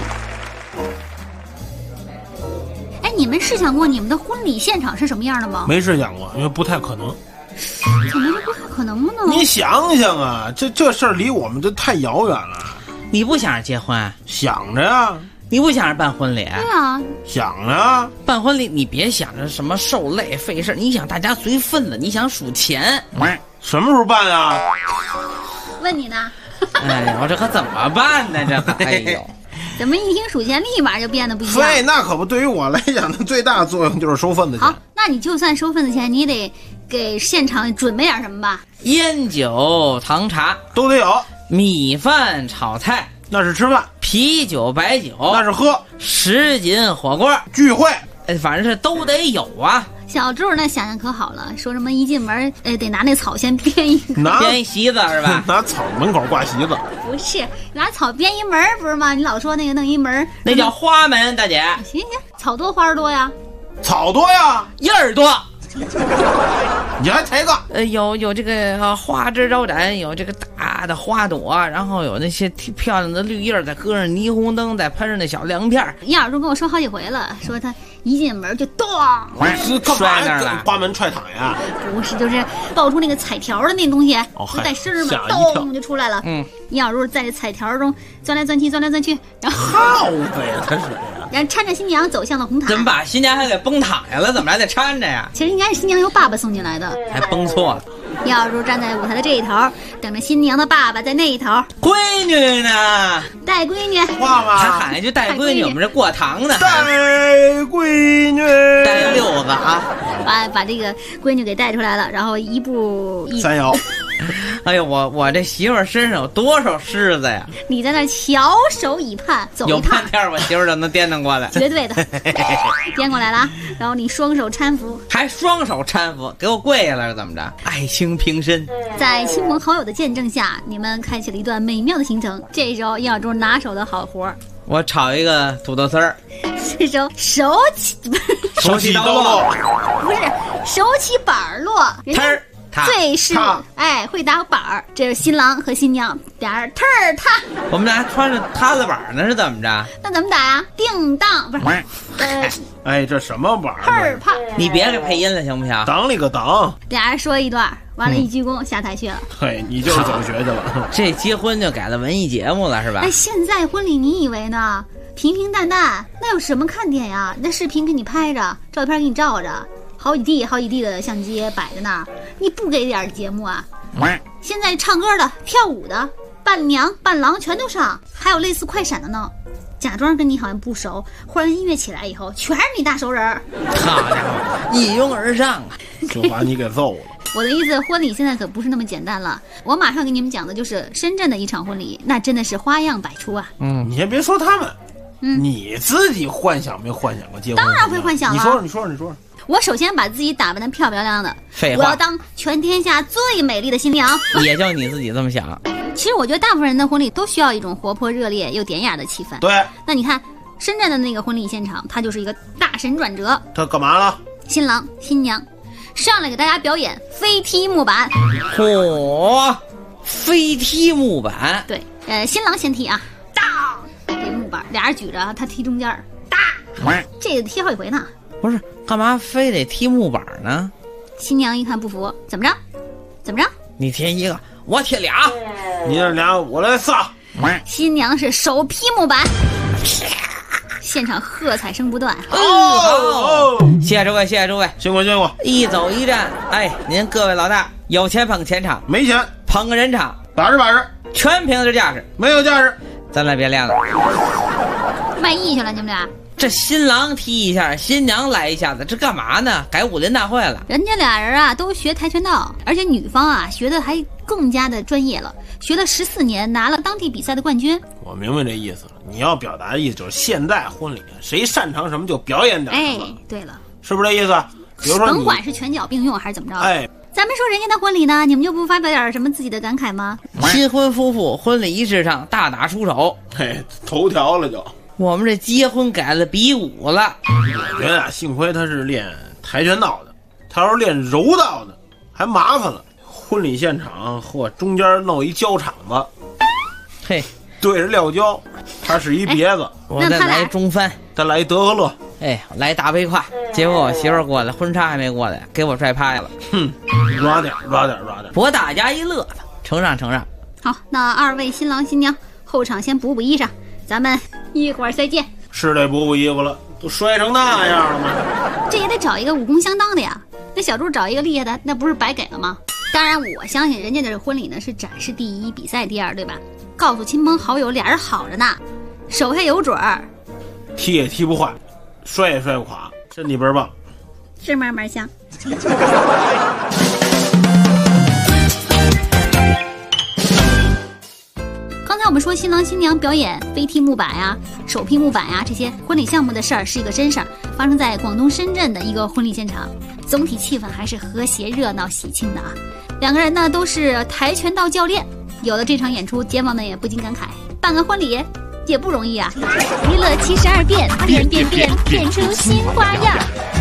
哎，你们试想过你们的婚礼现场是什么样的吗？ 没试想过，因为不太可能。 怎么就不太可能呢？ 你想想啊，这事儿离我们这太遥远了。 你不想着结婚？ 想着呀。 你不想着办婚礼？ 对啊， 想着办婚礼，你别想着什么受累费事，你想大家随份子，你想数钱。 什么时候办啊？ 问你呢？ 哎呦，这可怎么办呢？这哎呦， 怎么一听数钱立马就变得不一样？ 对，那可不，对于我来讲，那最大的作用就是收份子钱。 好，那你就算收份子钱，你也得给现场准备点什么吧？ 烟酒糖茶都得有， 米饭炒菜那是吃饭， 啤酒白酒那是喝 ，10斤火锅聚会， 反正是都得有啊。 小柱那想想可好了，说什么一进门得拿那草先编一编一席子是吧？ 拿草门口挂席子， 不是拿草编一门不是吗？你老说那个弄一门， 那叫花门，大姐。 行行，草多花多呀， 草多呀， 叶儿多。 你还抬个？ 有这个花枝招展，有这个大的花朵，然后有那些漂亮的绿叶，再搁上霓虹灯，再喷上那小亮片。 叶老师跟我说好几回了，说他一进门就咚， 摔那儿了，刮门踹躺呀？ 不是，就是爆出那个彩条的那东西，不带声嘛，咚就出来了。叶老师在这彩条中钻来钻去，钻来钻去，然后耗呗，他是。 然后搀着新娘走向了红毯。 怎么把新娘还给崩躺下了？怎么还得搀着呀？ 其实应该是新娘由爸爸送进来的， 还崩错了。 叶老师站在舞台的这一头，等着新娘的爸爸在那一头。 闺女呢？ 带闺女。 话吗？ 还喊一句带闺女，我们这过堂呢。 带闺女， 带溜子啊！ 把这个闺女给带出来了，然后一步一三摇。 哎呦，我这媳妇儿身上有多少虱子呀？ 你在那翘首以盼，走一趟， 有半天我媳妇儿就能颠腾过来， 绝对的，颠过来了。然后你双手搀扶， 还双手搀扶，给我跪下来是怎么着？爱卿平身。 在亲朋好友的见证下，你们开启了一段美妙的行程。这时候叶小柱拿手的好活， 我炒一个土豆丝儿。 这时候手起刀落， 不是手起板落，最是会打板儿，这是新郎和新娘俩人踏。 我们俩还穿着塌子板呢，是怎么着？ 那怎么打呀？叮当不是？ 哎，这什么板儿？啪！ 你别给配音了，行不行？ 当里个当。 俩人说一段，完了，一鞠躬下台去了。 嘿，你就是走学去了。 这结婚就改了文艺节目了，是吧？ 哎，现在婚礼你以为呢？平平淡淡，那有什么看点呀？那视频给你拍着，照片给你照着。好几地的相机摆在那儿，你不给点节目啊？现在唱歌的、跳舞的、伴娘、伴郎全都上，还有类似快闪的呢。假装跟你好像不熟，忽然音乐起来以后，全是你大熟人。 好家伙，一拥而上啊， 就把你给揍了。 我的意思，婚礼现在可不是那么简单了。我马上给你们讲的就是深圳的一场婚礼，那真的是花样百出啊。 你先别说他们，你自己幻想没幻想过结婚？ 当然会幻想了。 你说。 我首先把自己打扮得漂漂亮亮的， 废话， 我要当全天下最美丽的新娘。 也就你自己这么想。 其实我觉得大部分人的婚礼都需要一种活泼热烈又典雅的气氛。 对， 那你看深圳的那个婚礼现场，它就是一个大神转折。 他干嘛了？ 新郎新娘上来给大家表演飞踢木板。 嚯，飞踢木板。 对，新郎先踢啊，当这木板，俩人举着，他踢中间，大，这个踢好几回呢。 不是，干嘛非得踢木板呢？ 新娘一看不服，怎么着？ 你贴一个，我贴俩， 你这俩我来仨。 新娘是手劈木板，现场喝彩声不断。 谢谢诸位，谢谢诸位， 辛苦辛苦。 一走一站，哎，您各位老大有钱捧钱场， 没钱捧个人场 ，80， 全凭这架势， 没有架势， 咱俩别练了。 卖艺去了你们俩？ 这新郎踢一下，新娘来一下子，这干嘛呢？改武林大会了。 人家俩人啊都学跆拳道，而且女方啊学的还更加的专业了，学了14年，拿了当地比赛的冠军。 我明白这意思了，你要表达的意思就是现在婚礼谁擅长什么就表演点。 哎，对了， 是不是这意思？比如说甭管是拳脚并用还是怎么着， 哎， 咱们说人家的婚礼呢，你们就不发表点什么自己的感慨吗？ 新婚夫妇婚礼仪式上大打出手， 嘿，头条了就。 我们这结婚改了比武了。 我觉得啊，幸亏他是练跆拳道的，他要是练柔道的，还麻烦了。婚礼现场或中间弄一胶场子， 嘿， 对着撂跤，他是一别子， 我再来中翻， 再来一德和乐， 哎，来一大背胯。结果我媳妇儿过来，婚纱还没过来，给我拽拍了。 哼，抓点。 不过大家一乐的，承让。 好，那2位新郎新娘后场先补衣裳，咱们一会儿再见。 是得补衣服了，都摔成那样了吗？ 这也得找一个武功相当的呀。那小猪找一个厉害的，那不是白给了吗？当然，我相信人家这婚礼呢是展示第1，比赛第2，对吧？告诉亲朋好友俩人好着呢，手下有准儿， 踢也踢不坏，摔也摔不垮，身体倍儿棒， 是慢慢香。刚才我们说新郎新娘表演飞踢木板呀、手劈木板呀这些婚礼项目的事儿是一个真事儿，发生在广东深圳的一个婚礼现场，总体气氛还是和谐热闹喜庆的啊。2个人呢都是跆拳道教练，有了这场演出，街坊们也不禁感慨，办个婚礼也不容易啊。 娱乐72变，变出新花样。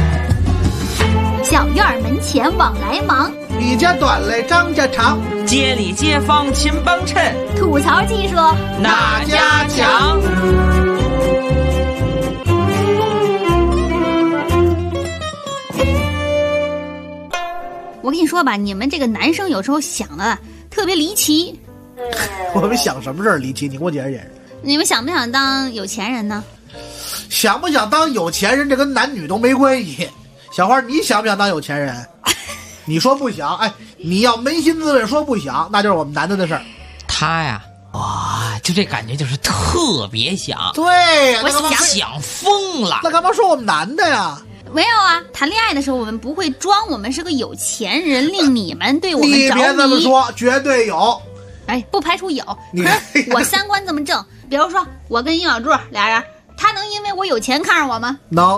小院门前往来忙， 李家短嘞张家长， 街里街坊勤帮衬， 吐槽技术哪家强？ 我跟你说吧，你们这个男生有时候想的特别离奇。 我们想什么事儿离奇？你给我解释解释。 你们想不想当有钱人呢？ 想不想当有钱人，这跟男女都没关系。小花，你想不想当有钱人？你说不想，哎，你要扪心自问说不想，那就是我们男的的事儿。 他呀，哇，就这感觉就是特别想。 对呀， 我想疯了。 那干嘛说我们男的呀？ 没有啊，谈恋爱的时候我们不会装我们是个有钱人，令你们对我们着迷。 你别这么说，绝对有。 哎，不排除有。可是我3观这么正，比如说我跟殷小柱俩人，他能因为我有钱看上我吗？ 能，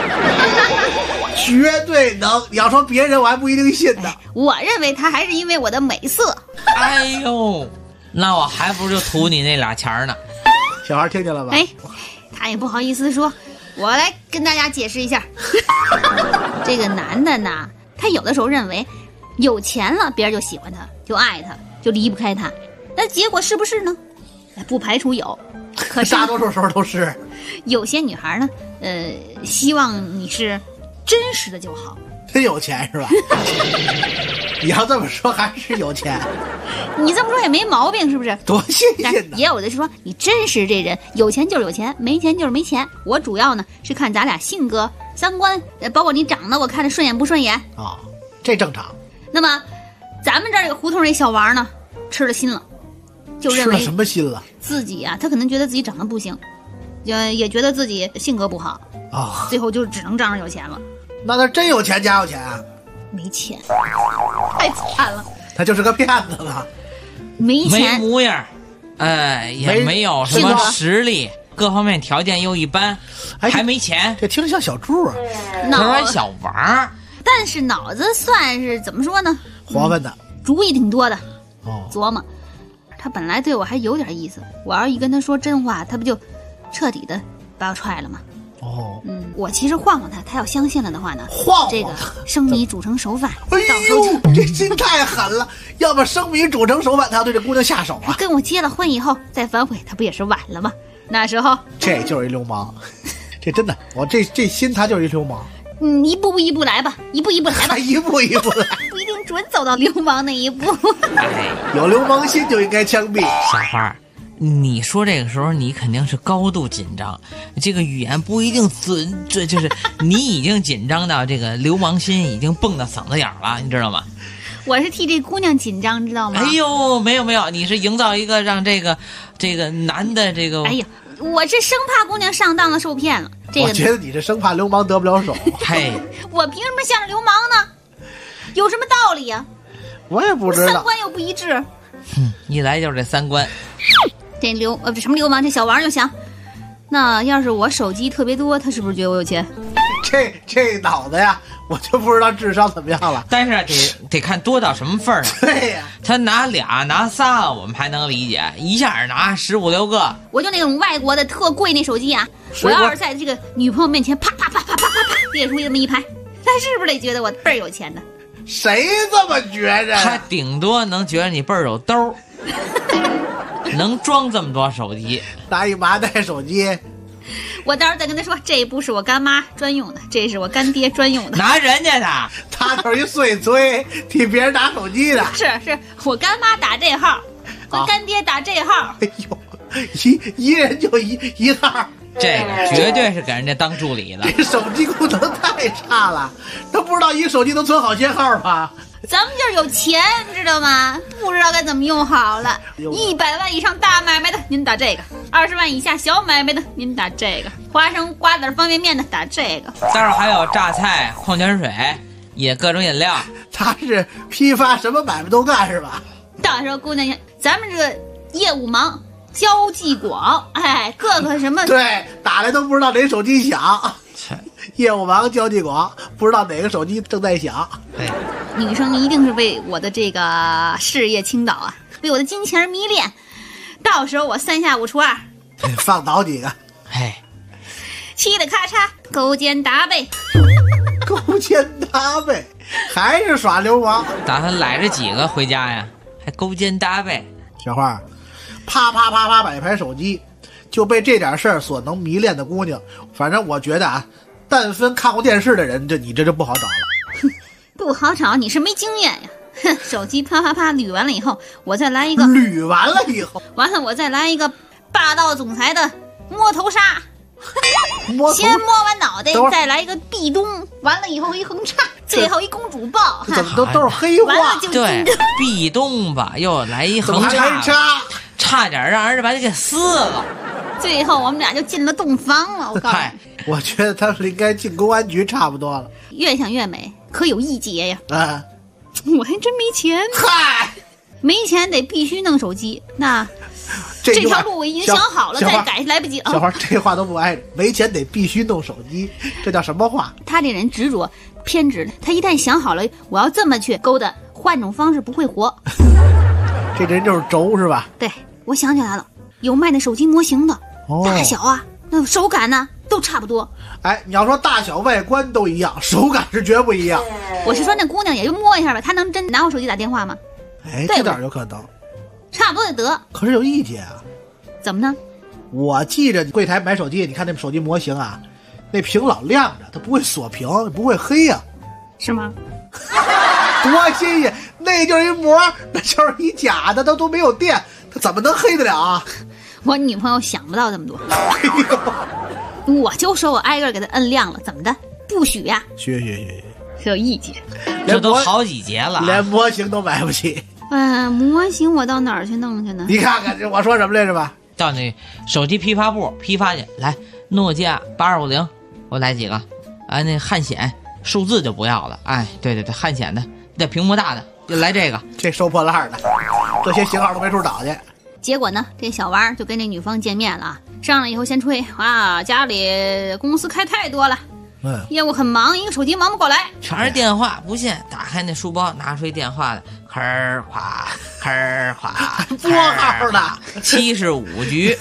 绝对能。你要说别人，我还不一定信呢。 我认为他还是因为我的美色。 哎呦，那我还不如就图你那俩钱呢。 小孩听见了吧？ 哎，他也不好意思说。我来跟大家解释一下，这个男的呢，他有的时候认为有钱了，别人就喜欢他，就爱他，就离不开他。那结果是不是呢？不排除有，可是大多数时候都是。 有些女孩呢，希望你是真实的就好。 真有钱是吧？你要这么说还是有钱。 你这么说也没毛病，是不是？ 多新鲜呢！ 也有的是说你真实这人，有钱就是有钱，没钱就是没钱。我主要呢是看咱俩性格、3观，包括你长得我看着顺眼不顺眼啊，这正常。 那么咱们这儿这个胡同这小王呢，吃了心了，就认为吃了什么心了？ 自己啊，他可能觉得自己长得不行，也觉得自己性格不好啊， 最后就只能仗着有钱了。 那他真有钱假有钱啊？ 没钱，太惨了。 他就是个骗子了。 没钱， 没模样，也没有什么实力，各方面条件又一般，还没钱。 这听着像小猪啊， 他说小王， 但是脑子算是怎么说呢？ 活泛的， 主意挺多的。 哦， 琢磨，他本来对我还有点意思，我要一跟他说真话，他不就彻底的把我踹了吗？ 哦， 我其实晃晃他，他要相信了的话呢， 晃这个生米煮成熟饭， 哎呦，这心太狠了！要么生米煮成熟饭，他要对这姑娘下手啊！ 跟我结了婚以后再反悔，他不也是晚了吗？那时候这就是一流氓，这真的，我这心他就是一流氓。 一步一步来吧，一步一步来吧， 一步一步来， 不一定准走到流氓那一步。 有流氓心就应该枪毙。 小花，你说这个时候你肯定是高度紧张，这个语言不一定准，就是你已经紧张到这个流氓心已经蹦到嗓子眼了，你知道吗？ 我是替这姑娘紧张，知道吗？ 哎呦，没有，你是营造一个让这个男的这个， 哎呀，我这生怕姑娘上当了受骗了。这个我觉得你是生怕流氓得不了手。 嘿， 我凭什么向着流氓呢？有什么道理呀？ 我也不知道， 三观又不一致。 一来就是这三观。 这什么流氓？这小王就想，那要是我手机特别多，他是不是觉得我有钱？ 这脑子呀，我就不知道智商怎么样了。 但是得看多到什么份儿上。 对呀， 他拿俩拿仨，我们还能理解，一下拿15、16个。 我就那种外国的特贵那手机啊，我要是在这个女朋友面前啪啪啪啪啪啪啪列出这么一排，他是不是得觉得我倍儿有钱呢？ 谁这么觉着？ 他顶多能觉得你倍儿有兜能装这么多手机， 拿一麻袋手机。 我到时候再跟他说，这不是我干妈专用的，这是我干爹专用的。 拿人家的， 他就是一碎催，替别人拿手机的。 是我干妈打这号，我干爹打这号。 哎呦，一人就一号。 这个绝对是给人家当助理的。 这手机功能太差了，他不知道一个手机能存好些号吧？ 咱们就是有钱，知道吗？不知道该怎么用好了。100万以上大买卖的，您打这个；20万以下小买卖的，您打这个；花生、瓜子、方便面的，打这个。 待会儿还有榨菜、矿泉水，也各种饮料。 他是批发什么买卖都干是吧？ 到时候姑娘，咱们这个业务忙，交际广，哎，各个什么对，打来都不知道哪手机响。业务忙，交际广，不知道哪个手机正在响。 女生一定是为我的这个事业倾倒啊，为我的金钱迷恋。到时候我3下5除2， 放倒几个。 气得咔嚓，勾肩搭背， 勾肩搭背，还是耍流氓。 打算揽着几个回家呀？还勾肩搭背。 小花，啪啪啪啪摆拍手机，就被这点事儿所能迷恋的姑娘，反正我觉得啊，但凡看过电视的人，你这就不好找了。 不好找，你是没经验呀。哼，手机啪啪啪捋完了以后，我再来一个捋完了以后， 完了我再来一个霸道总裁的摸头杀。先摸完脑袋，再来一个壁咚，完了以后一横叉，最后一公主抱。 怎么都是黑话？ 完了就对，壁咚吧，又来一横叉，差点让人把你给撕了。 最后我们俩就进了洞房了。我告诉你， 我觉得他们应该进公安局差不多了。 越想越美，可有一劫呀！ 啊， 我还真没钱。 嗨， 没钱得必须弄手机。那这条路我已经想好了，再改来不及了。 小花，这话都不挨着。没钱得必须弄手机，这叫什么话？ 他这人执着偏执，他一旦想好了，我要这么去勾搭，换种方式不会活。 这人就是轴是吧？ 对，我想起来了，有卖那手机模型的，大小啊，那手感呢都差不多。 哎，你要说大小外观都一样，手感是绝不一样。 我是说那姑娘也就摸一下吧，她能真拿我手机打电话吗？ 哎，这点有可能， 差不多得。 可是有意见啊。 怎么呢？ 我记着柜台买手机，你看那手机模型啊，那屏老亮着，它不会锁屏，不会黑呀， 是吗？ 多新鲜！那就是一膜，那就是一假的，都没有电，它怎么能黑得了啊？ 我女朋友想不到这么多。我就说我挨个给她摁亮了，怎么的？不许呀！ 许， 有意见。 这都好几节了， 连模型都买不起。 模型我到哪儿去弄去呢？ 你看看这我说什么来着吧？ 到那手机批发部批发去，来诺基亚8250，我来几个。那汉显数字就不要了。哎，对，汉显的，这屏幕大的就来这个。 这收破烂的，这些型号都没处找去。 结果呢，这小王就跟这女方见面了，上来以后先吹啊，家里公司开太多了。业务很忙，一个手机忙不过来， 全是电话，不信打开那书包，拿出一电话来，吭儿哗，吭儿哗， 拨号的 75局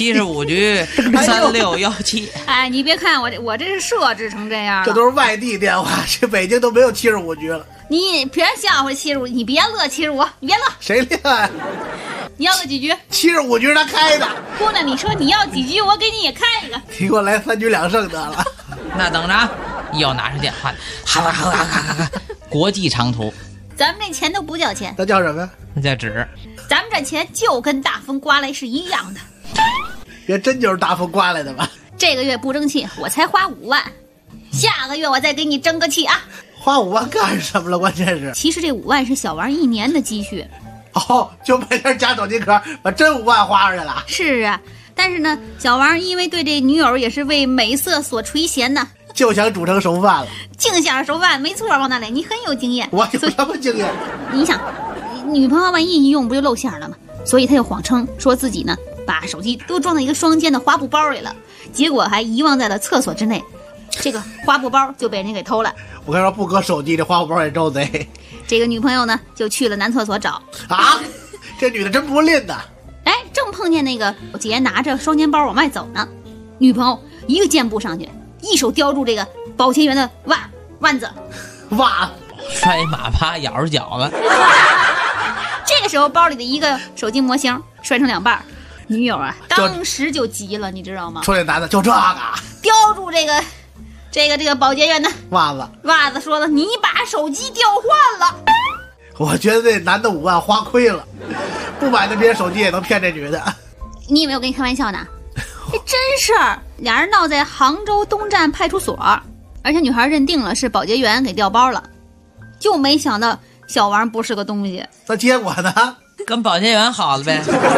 3617。 哎，你别看我这是设置成这样了， 这都是外地电话，这北京都没有75局了。 你别笑话75，你别乐75，你别乐。 谁乐呀？ 你要个几局 ？75局他开的。 姑娘，你说你要几局，我给你也开一个。 你给我来3局2胜得了。 那等着， 又拿出电话，哈，国际长途， 咱们这钱都不叫钱， 那叫什么呀？ 那叫纸。 咱们这钱就跟大风刮来是一样的。 别真就是大风刮来的吧？ 这个月不争气，我才花5万，下个月我再给你争个气啊！ 花5万干什么了？关键是， 其实这5万是小王1年的积蓄。 哦，就买点假手机壳，把真5万花出去了。 是啊，但是呢，小王因为对这女友也是为美色所垂涎呢， 就想煮成熟饭了。 净想熟饭，没错，王大磊，你很有经验。 我有什么经验？ 你想，女朋友万一一用不就露馅了吗？所以他就谎称说自己呢把手机都装在一个双肩的花布包里了，结果还遗忘在了厕所之内，这个花布包就被人给偷了。 我跟你说，不搁手机，这花布包也招贼。 这个女朋友呢就去了男厕所找啊，这女的真不吝呐！ 哎，正碰见那个我姐拿着双肩包往外走呢，女朋友一个箭步上去，一手叼住这个保洁员的腕子， 摔马趴咬着脚了。 这个时候包里的一个手机模型摔成2半，女友啊当时就急了，你知道吗？ 说这男的就这个叼住这个保洁员的袜子，说了你把手机调换了。 我觉得这男的5万花亏了，不买那边手机也能骗这女的。 你以为我跟你开玩笑呢？这真事儿，俩人闹在杭州东站派出所，而且女孩认定了是保洁员给调包了，就没想到小王不是个东西。 那结果呢？ 跟保洁员好了呗。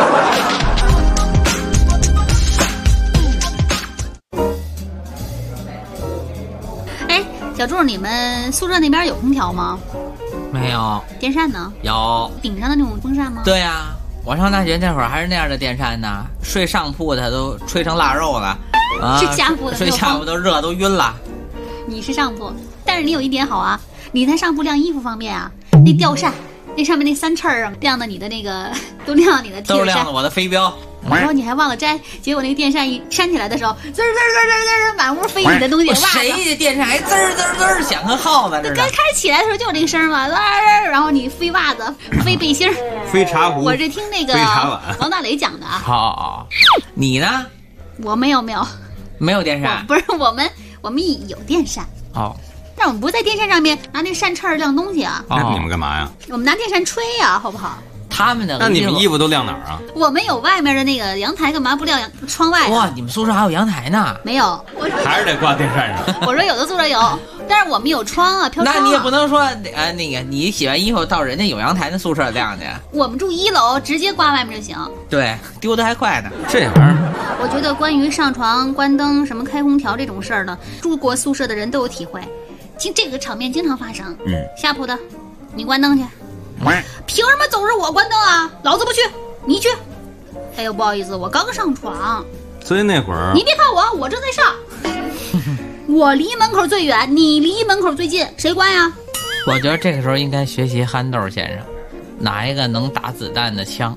哎，小柱，你们宿舍那边有空调吗？ 没有。 电扇呢？ 有。 顶上的那种风扇吗？ 对呀，我上大学那会儿还是那样的电扇呢，睡上铺的都吹成腊肉了啊！ 是下铺的， 睡下铺都热都晕了。 你是上铺，但是你有一点好啊，你在上铺晾衣服方便啊，那吊扇。那上面那3翅儿亮的你的那个都亮你的 T 恤衫， 都亮了我的飞镖。 然后你还忘了摘，结果那个电扇一扇起来的时候，滋儿滋儿滋儿滋儿满屋飞你的东西。 谁的电扇还滋儿滋儿滋儿响跟耗子似的？ 刚开起来的时候就有这个声嘛，然后你飞袜子、飞背心、 飞茶壶。 我这听那个王大雷讲的啊。 好，你呢？ 我没有电扇，不是我们有电扇哦。 但我们不在电扇上面拿那扇翅晾东西啊！ 那你们干嘛呀？ 我们拿电扇吹呀，好不好？ 他们的那你们衣服都晾哪儿啊？ 我们有外面的那个阳台，干嘛不晾窗外？ 哇，你们宿舍还有阳台呢？ 没有， 还是得挂电扇上。 我说有的宿舍有，但是我们有窗啊，飘窗啊。 那你也不能说那个你洗完衣服到人家有阳台的宿舍晾去。 我们住1楼，直接挂外面就行。 对，丢的还快呢。 这玩意儿， 我觉得关于上床、关灯、什么开空调这种事儿呢，住过宿舍的人都有体会。这个场面经常发生。下铺的，你关灯去。凭什么总是我关灯啊？老子不去，你去。哎呦，不好意思，我刚上床。 所以那会儿你别看我正在上，我离门口最远，你离门口最近，谁关呀？ 我觉得这个时候应该学习憨豆先生，拿一个能打子弹的枪。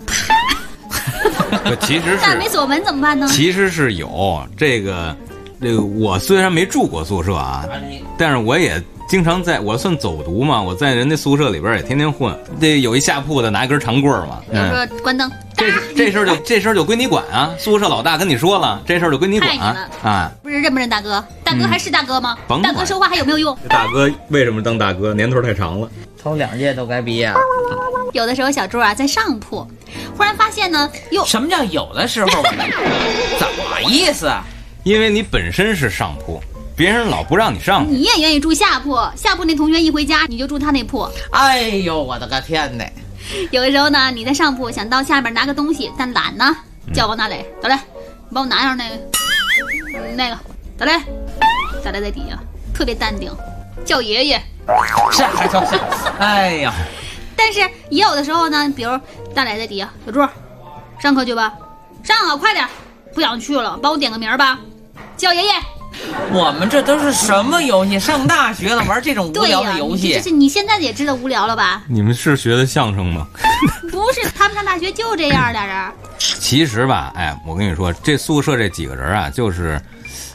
其实是但没锁门怎么办呢？ 其实是有这个，我虽然没住过宿舍啊，但是我也经常我算走读嘛，我在人家宿舍里边也天天混。这有一下铺的拿一根长棍嘛， 比如说关灯， 这事儿就归你管啊！宿舍老大跟你说了，这事儿就归你管啊！ 不是认不认大哥？大哥还是大哥吗？大哥说话还有没有用？ 大哥为什么当大哥？年头太长了， 头2届都该毕业了。 有的时候小猪啊在上铺，忽然发现呢， 什么叫有的时候？怎么意思？ 因为你本身是上铺，别人老不让你上。 你也愿意住下铺，下铺那同学一回家你就住他那铺。 哎呦，我的个天哪！ 有的时候呢，你在上铺想到下面拿个东西，但懒呢，叫王大磊，大磊，你帮我拿上那个，大磊，大磊在底下特别淡定，叫爷爷。 是还叫是？哎呀！ 但是也有的时候呢，比如大磊在底下，小朱，上课去吧，上啊，快点，不想去了，帮我点个名吧，叫爷爷。 我们这都是什么游戏？上大学了玩这种无聊的游戏？ 这你现在也知道无聊了吧？ 你们是学的相声吗？ 不是，他们上大学就这样，俩人。 其实吧，哎，我跟你说，这宿舍这几个人啊，就是，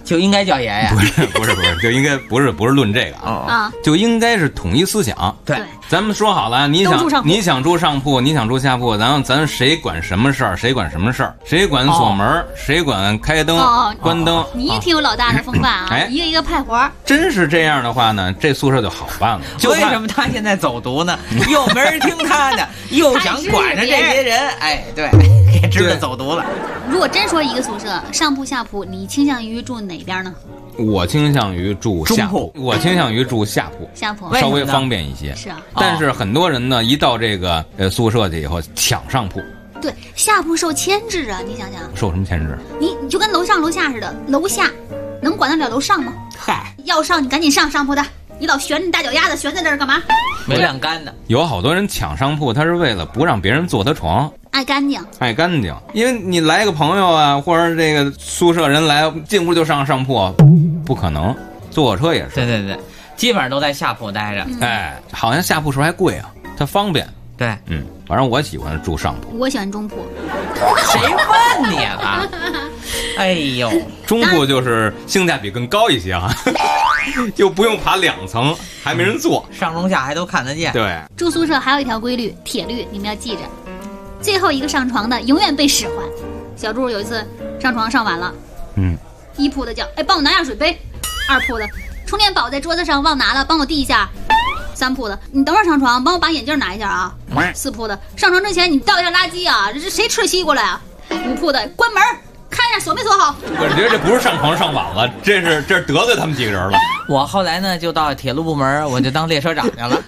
就应该叫爷爷。 不是，就应该不是论这个啊，就应该是统一思想。 对， 咱们说好了，你想住上铺，你想住下铺，咱谁管什么事儿，谁管什么事儿，谁管锁门，谁管开灯关灯。 你也挺有老大的风范啊，一个一个派活。 真是这样的话呢，这宿舍就好办了。 为什么他现在走读呢？又没人听他的，又想管着这些人，哎，对，给知道走读了。 如果真说一个宿舍上铺下铺，你倾向于住哪边呢？ 我倾向于住下铺，我倾向于住下铺，稍微方便一些。 是啊， 但是很多人呢，一到这个宿舍去以后抢上铺。 对，下铺受牵制啊，你想想。 受什么牵制？ 你就跟楼上楼下似的，楼下能管得了楼上吗？ 嗨， 要上你赶紧上铺的，你老悬着你大脚丫子悬在这儿干嘛？ 没晾干的。 有好多人抢上铺，他是为了不让别人坐他床。 爱干净， 因为你来个朋友啊，或者这个宿舍人来，进屋就上铺，不可能。坐火车也是， 对，基本上都在下铺待着。 哎，好像下铺时候还贵啊，它方便。 对， 反正我喜欢住上铺。 我喜欢中铺。 谁问你了？哎呦， 中铺就是性价比更高一些啊，又不用爬2层，还没人坐， 上中下还都看得见。 对， 住宿舍还有一条规律，铁律，你们要记着。最后一个上床的永远被使唤。小柱有一次上床上晚了，一铺的叫帮我拿下水杯，2铺的充电宝在桌子上忘拿了，帮我递一下，3铺的你等会儿上床帮我把眼镜拿一下啊，4铺的上床之前你倒一下垃圾啊，这谁吃西瓜了呀，5铺的关门看一下锁没锁好。 我觉得这不是上床上晚了，这是得罪他们几个人了。 我后来呢就到铁路部门，我就当列车长去了。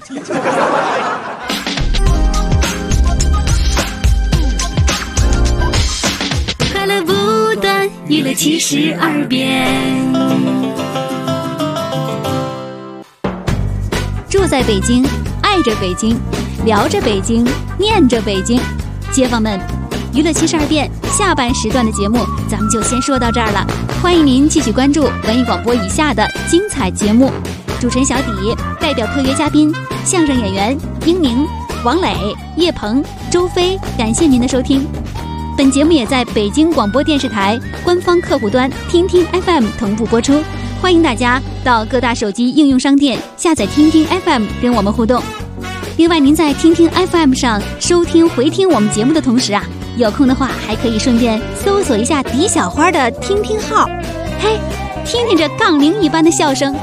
快乐不断，娱乐72变。 住在北京，爱着北京，聊着北京，念着北京。街坊们，娱乐72变下半时段的节目咱们就先说到这儿了，欢迎您继续关注文艺广播以下的精彩节目。主持人小底代表特约嘉宾相声演员英宁、王磊、叶鹏、周飞，感谢您的收听。本节目也在北京广播电视台官方客户端听听 FM 同步播出，欢迎大家到各大手机应用商店下载听听 FM 跟我们互动。另外您在听听 FM 上收听回听我们节目的同时啊，有空的话还可以顺便搜索一下狄小花的听听号，嘿，听听这杠铃一般的笑声。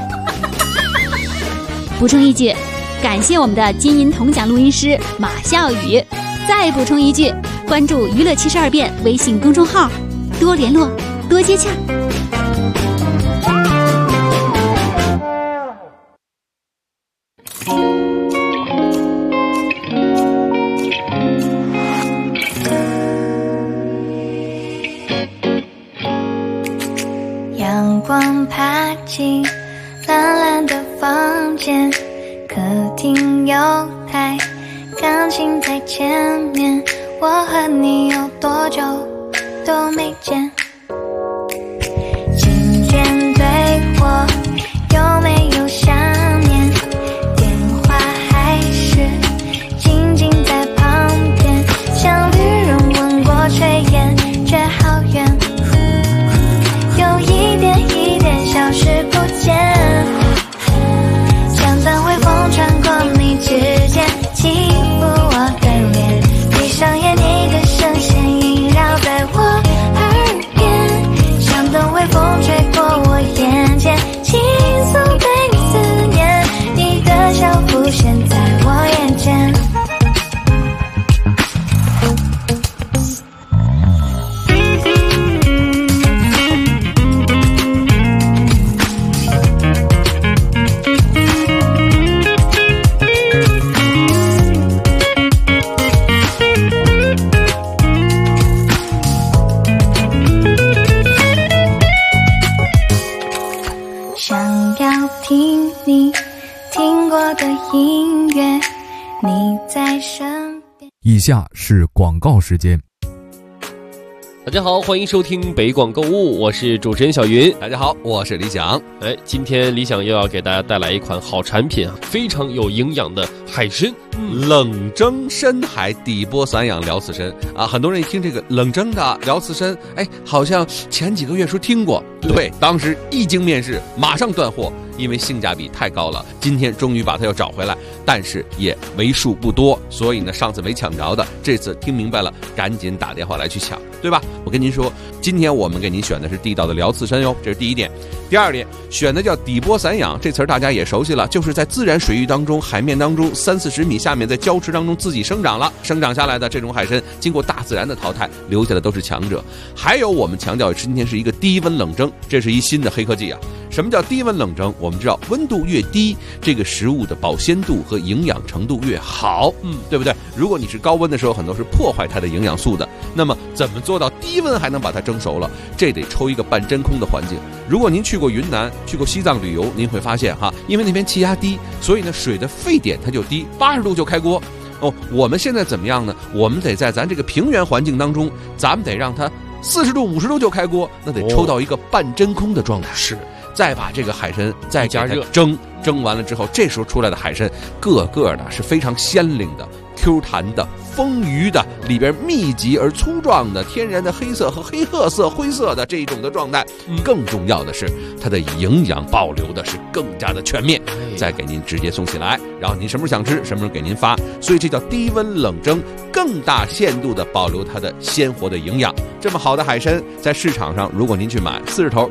补充一句，感谢我们的金银铜奖录音师马笑宇。再补充一句，关注娱乐72变微信公众号，多联络多接洽。 阳光爬进蓝蓝的房间，客厅有台钢琴在前面，我和你有多久都没见。今天对我有没有想念？电话还是静静在旁边，像旅人闻过炊烟，却好远，有一点一点消失不见。像当微风穿过你指尖，轻抚我的脸，闭上眼，你的声线萦绕在我耳边，像等微风吹过我眼前，轻松对你思念，你的笑浮现在我眼前。听你听过的音乐，你在身边。 以下是广告时间。 大家好，欢迎收听北广购物，我是主持人小云。 大家好，我是李想。 今天李想又要给大家带来一款好产品，非常有营养的海参。 冷蒸深海底波散养辽刺参啊，很多人一听这个冷蒸的辽刺参，好像前几个月说听过。对，当时一经面世，马上断货，因为性价比太高了。今天终于把它又找回来，但是也为数不多，所以呢，上次没抢着的，这次听明白了，赶紧打电话来去抢，对吧？我跟您说，今天我们给您选的是地道的辽刺参哟，这是第一点。第二点，选的叫底波散养，这词儿大家也熟悉了，就是在自然水域当中、海面当中30-40米下面，在礁池当中自己生长下来的这种海参，经过大自然的淘汰，留下的都是强者。还有我们强调今天是一个低温冷蒸，这是一新的黑科技啊。什么叫低温冷蒸？我们知道温度越低，这个食物的保鲜度和营养程度越好，对不对？如果你是高温的时候，很多是破坏它的营养素的。那么怎么做到低温还能把它蒸熟了？这得抽一个半真空的环境。如果您去过云南、去过西藏旅游，您会发现因为那边气压低，所以呢水的沸点它就低，80度就开锅。我们现在怎么样呢？我们得在咱这个平原环境当中，咱们得让它40度、50度就开锅，那得抽到一个半真空的状态。是。再把这个海参再加热蒸完了之后，这时候出来的海参个个的是非常鲜灵的、Q 弹的、丰腴的，里边密集而粗壮的天然的黑色和黑褐色、灰色的这一种的状态。更重要的是，它的营养保留的是更加的全面，再给您直接送起来，然后您什么时候想吃，什么时候给您发。所以这叫低温冷蒸，更大限度的保留它的鲜活的营养。这么好的海参，在市场上，如果您去买40头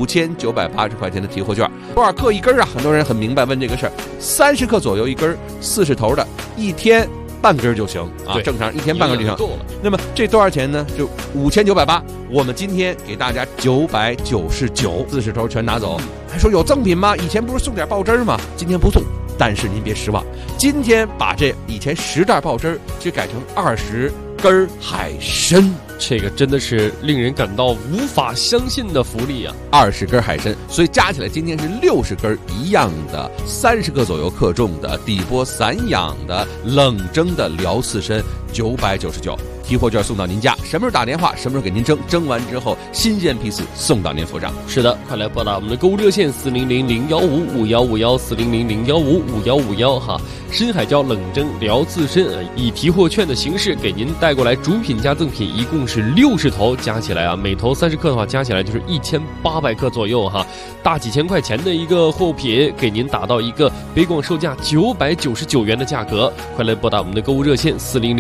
，5980块钱的提货券，多少克一根啊？很多人很明白问这个事儿，30克左右一根，40头的，一天半根就行啊，正常一天半根就行。那么这多少钱呢？就5980，我们今天给大家999，40头全拿走。还说有赠品吗？以前不是送点爆汁吗？今天不送。但是您别失望，今天把这以前10袋爆汁就改成20根海参， 这个真的是令人感到无法相信的福利啊 ！20根海参，所以加起来今天是60根一样的30克左右克重的底波散养的冷蒸的辽刺参，999。提货券送到您家，什么时候打电话，什么时候给您蒸完之后新鲜批次送到您府上。 是的，快来拨打我们的购物热线400-015-5151，400-015-5151哈。深海椒冷蒸辽刺参以提货券的形式给您带过来，主品加赠品一共是60头，加起来每头30克的话，加起来就是1800克左右哈，大几千块钱的一个货品，给您打到一个北广售价999元的价格。快来拨打我们的购物热线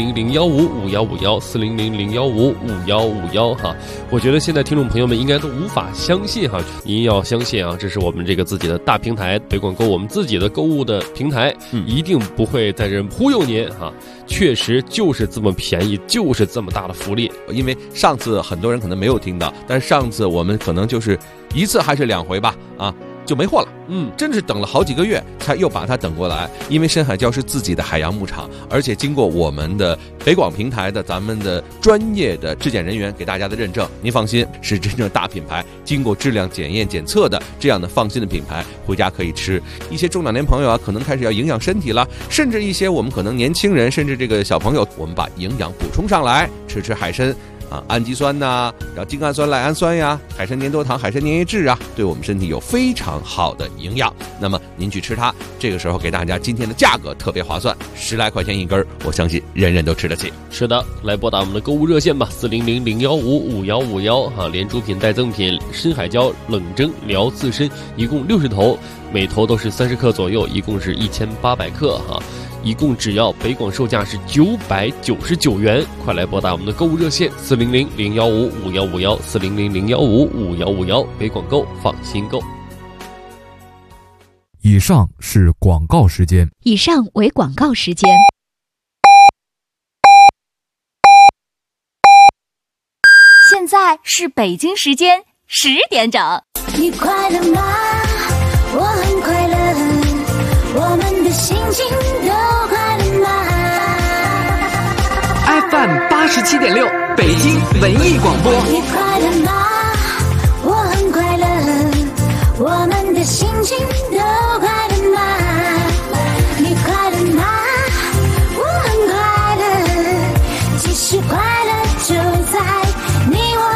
400-015-5151，400-015-5151哈。我觉得现在听众朋友们应该都无法相信哈，您要相信啊，这是我们这个自己的大平台北广购，我们自己的购物的平台，一定不会在这忽悠您哈，确实就是这么便宜，就是这么大的福利。 因为上次很多人可能没有听到，但是上次我们可能就是1次还是2回吧就没货了，真是等了好几个月才又把它等过来。因为深海礁是自己的海洋牧场，而且经过我们的北广平台的咱们的专业的质检人员给大家的认证，您放心，是真正大品牌，经过质量检验检测的这样的放心的品牌，回家可以吃。一些中老年朋友可能开始要营养身体了，甚至一些我们可能年轻人，甚至这个小朋友，我们把营养补充上来，吃海参。氨基酸然后精氨酸、赖氨酸呀，海参粘多糖、海参粘液质对我们身体有非常好的营养。那么您去吃它，这个时候给大家今天的价格特别划算，10来块钱一根，我相信人人都吃得起。 是的，来拨打我们的购物热线吧，400-015-5151哈，连主品带赠品，深海椒冷蒸辽刺参一共60头，每头都是30克左右，一共是1800克哈。一共只要北广售价是999元，快来拨打我们的购物热线400-015-5151，400-015-5151，北广购放心购。 以上是广告时间。 以上为广告时间。 现在是北京时间10点整。 你快乐吗？我很快乐，我们的心情都快乐吗 ？FM 87.6，北京文艺广播。 你快乐吗？我很快乐，我们的心情都快乐吗？你快乐吗？我很快乐，其实快乐就在你我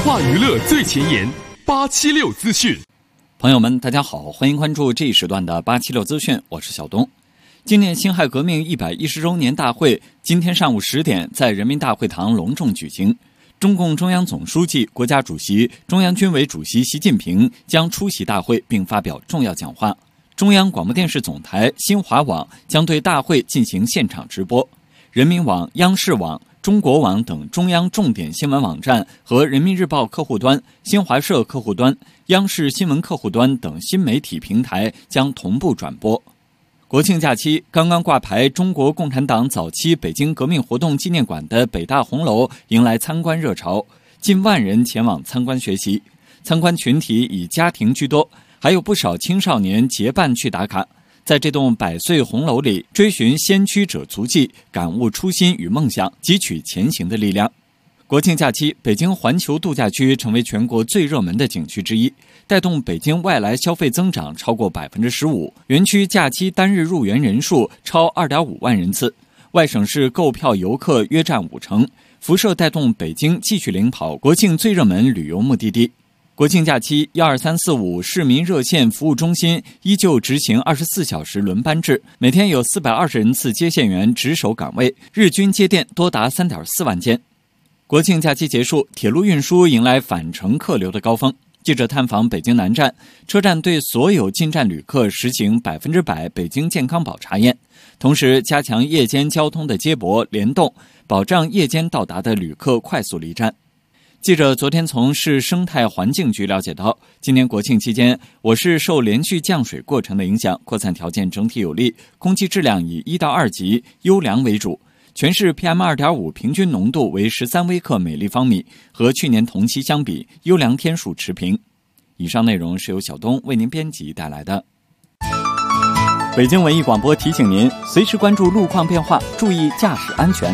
话娱乐最前沿，876资讯。 朋友们，大家好，欢迎关注这一时段的876资讯，我是小东。纪念辛亥革命110周年大会今天上午10点在人民大会堂隆重举行。中共中央总书记、国家主席、中央军委主席习近平将出席大会并发表重要讲话。中央广播电视总台、新华网将对大会进行现场直播。人民网、央视网、中国网等中央重点新闻网站和人民日报客户端、新华社客户端、央视新闻客户端等新媒体平台将同步转播。国庆假期，刚刚挂牌中国共产党早期北京革命活动纪念馆的北大红楼迎来参观热潮，近万人前往参观学习。参观群体以家庭居多，还有不少青少年结伴去打卡。在这栋100岁红楼里，追寻先驱者足迹，感悟初心与梦想，汲取前行的力量。国庆假期，北京环球度假区成为全国最热门的景区之一，带动北京外来消费增长超过 15%， 园区假期单日入园人数超 2.5 万人次，外省市购票游客约占50%，辐射带动北京继续领跑国庆最热门旅游目的地。国庆假期，12345市民热线服务中心依旧执行24小时轮班制，每天有420人次接线员值守岗位，日均接电多达 3.4 万件。国庆假期结束，铁路运输迎来返程客流的高峰。记者探访北京南站，车站对所有进站旅客实行100%北京健康宝查验，同时加强夜间交通的接驳联动，保障夜间到达的旅客快速离站。记者昨天从市生态环境局了解到，今年国庆期间，我市受连续降水过程的影响，扩散条件整体有利，空气质量以1到2级优良为主。全市 PM2.5 平均浓度为13微克每立方米，和去年同期相比，优良天数持平。以上内容是由小东为您编辑带来的。北京文艺广播提醒您，随时关注路况变化，注意驾驶安全。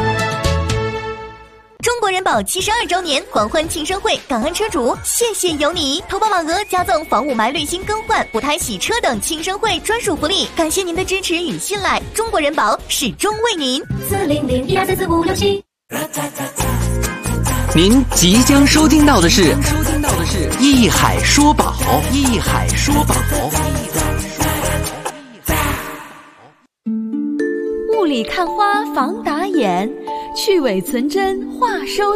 中国人保72周年狂欢庆生会，感恩车主，谢谢有你！投保满额加赠房雾霾滤芯更换、补胎洗车等庆生会专属福利，感谢您的支持与信赖，中国人保始终为您。400-1244567。 您即将收听到的是一海说宝，一海说宝。 雾里看花防打眼，去伪存真话收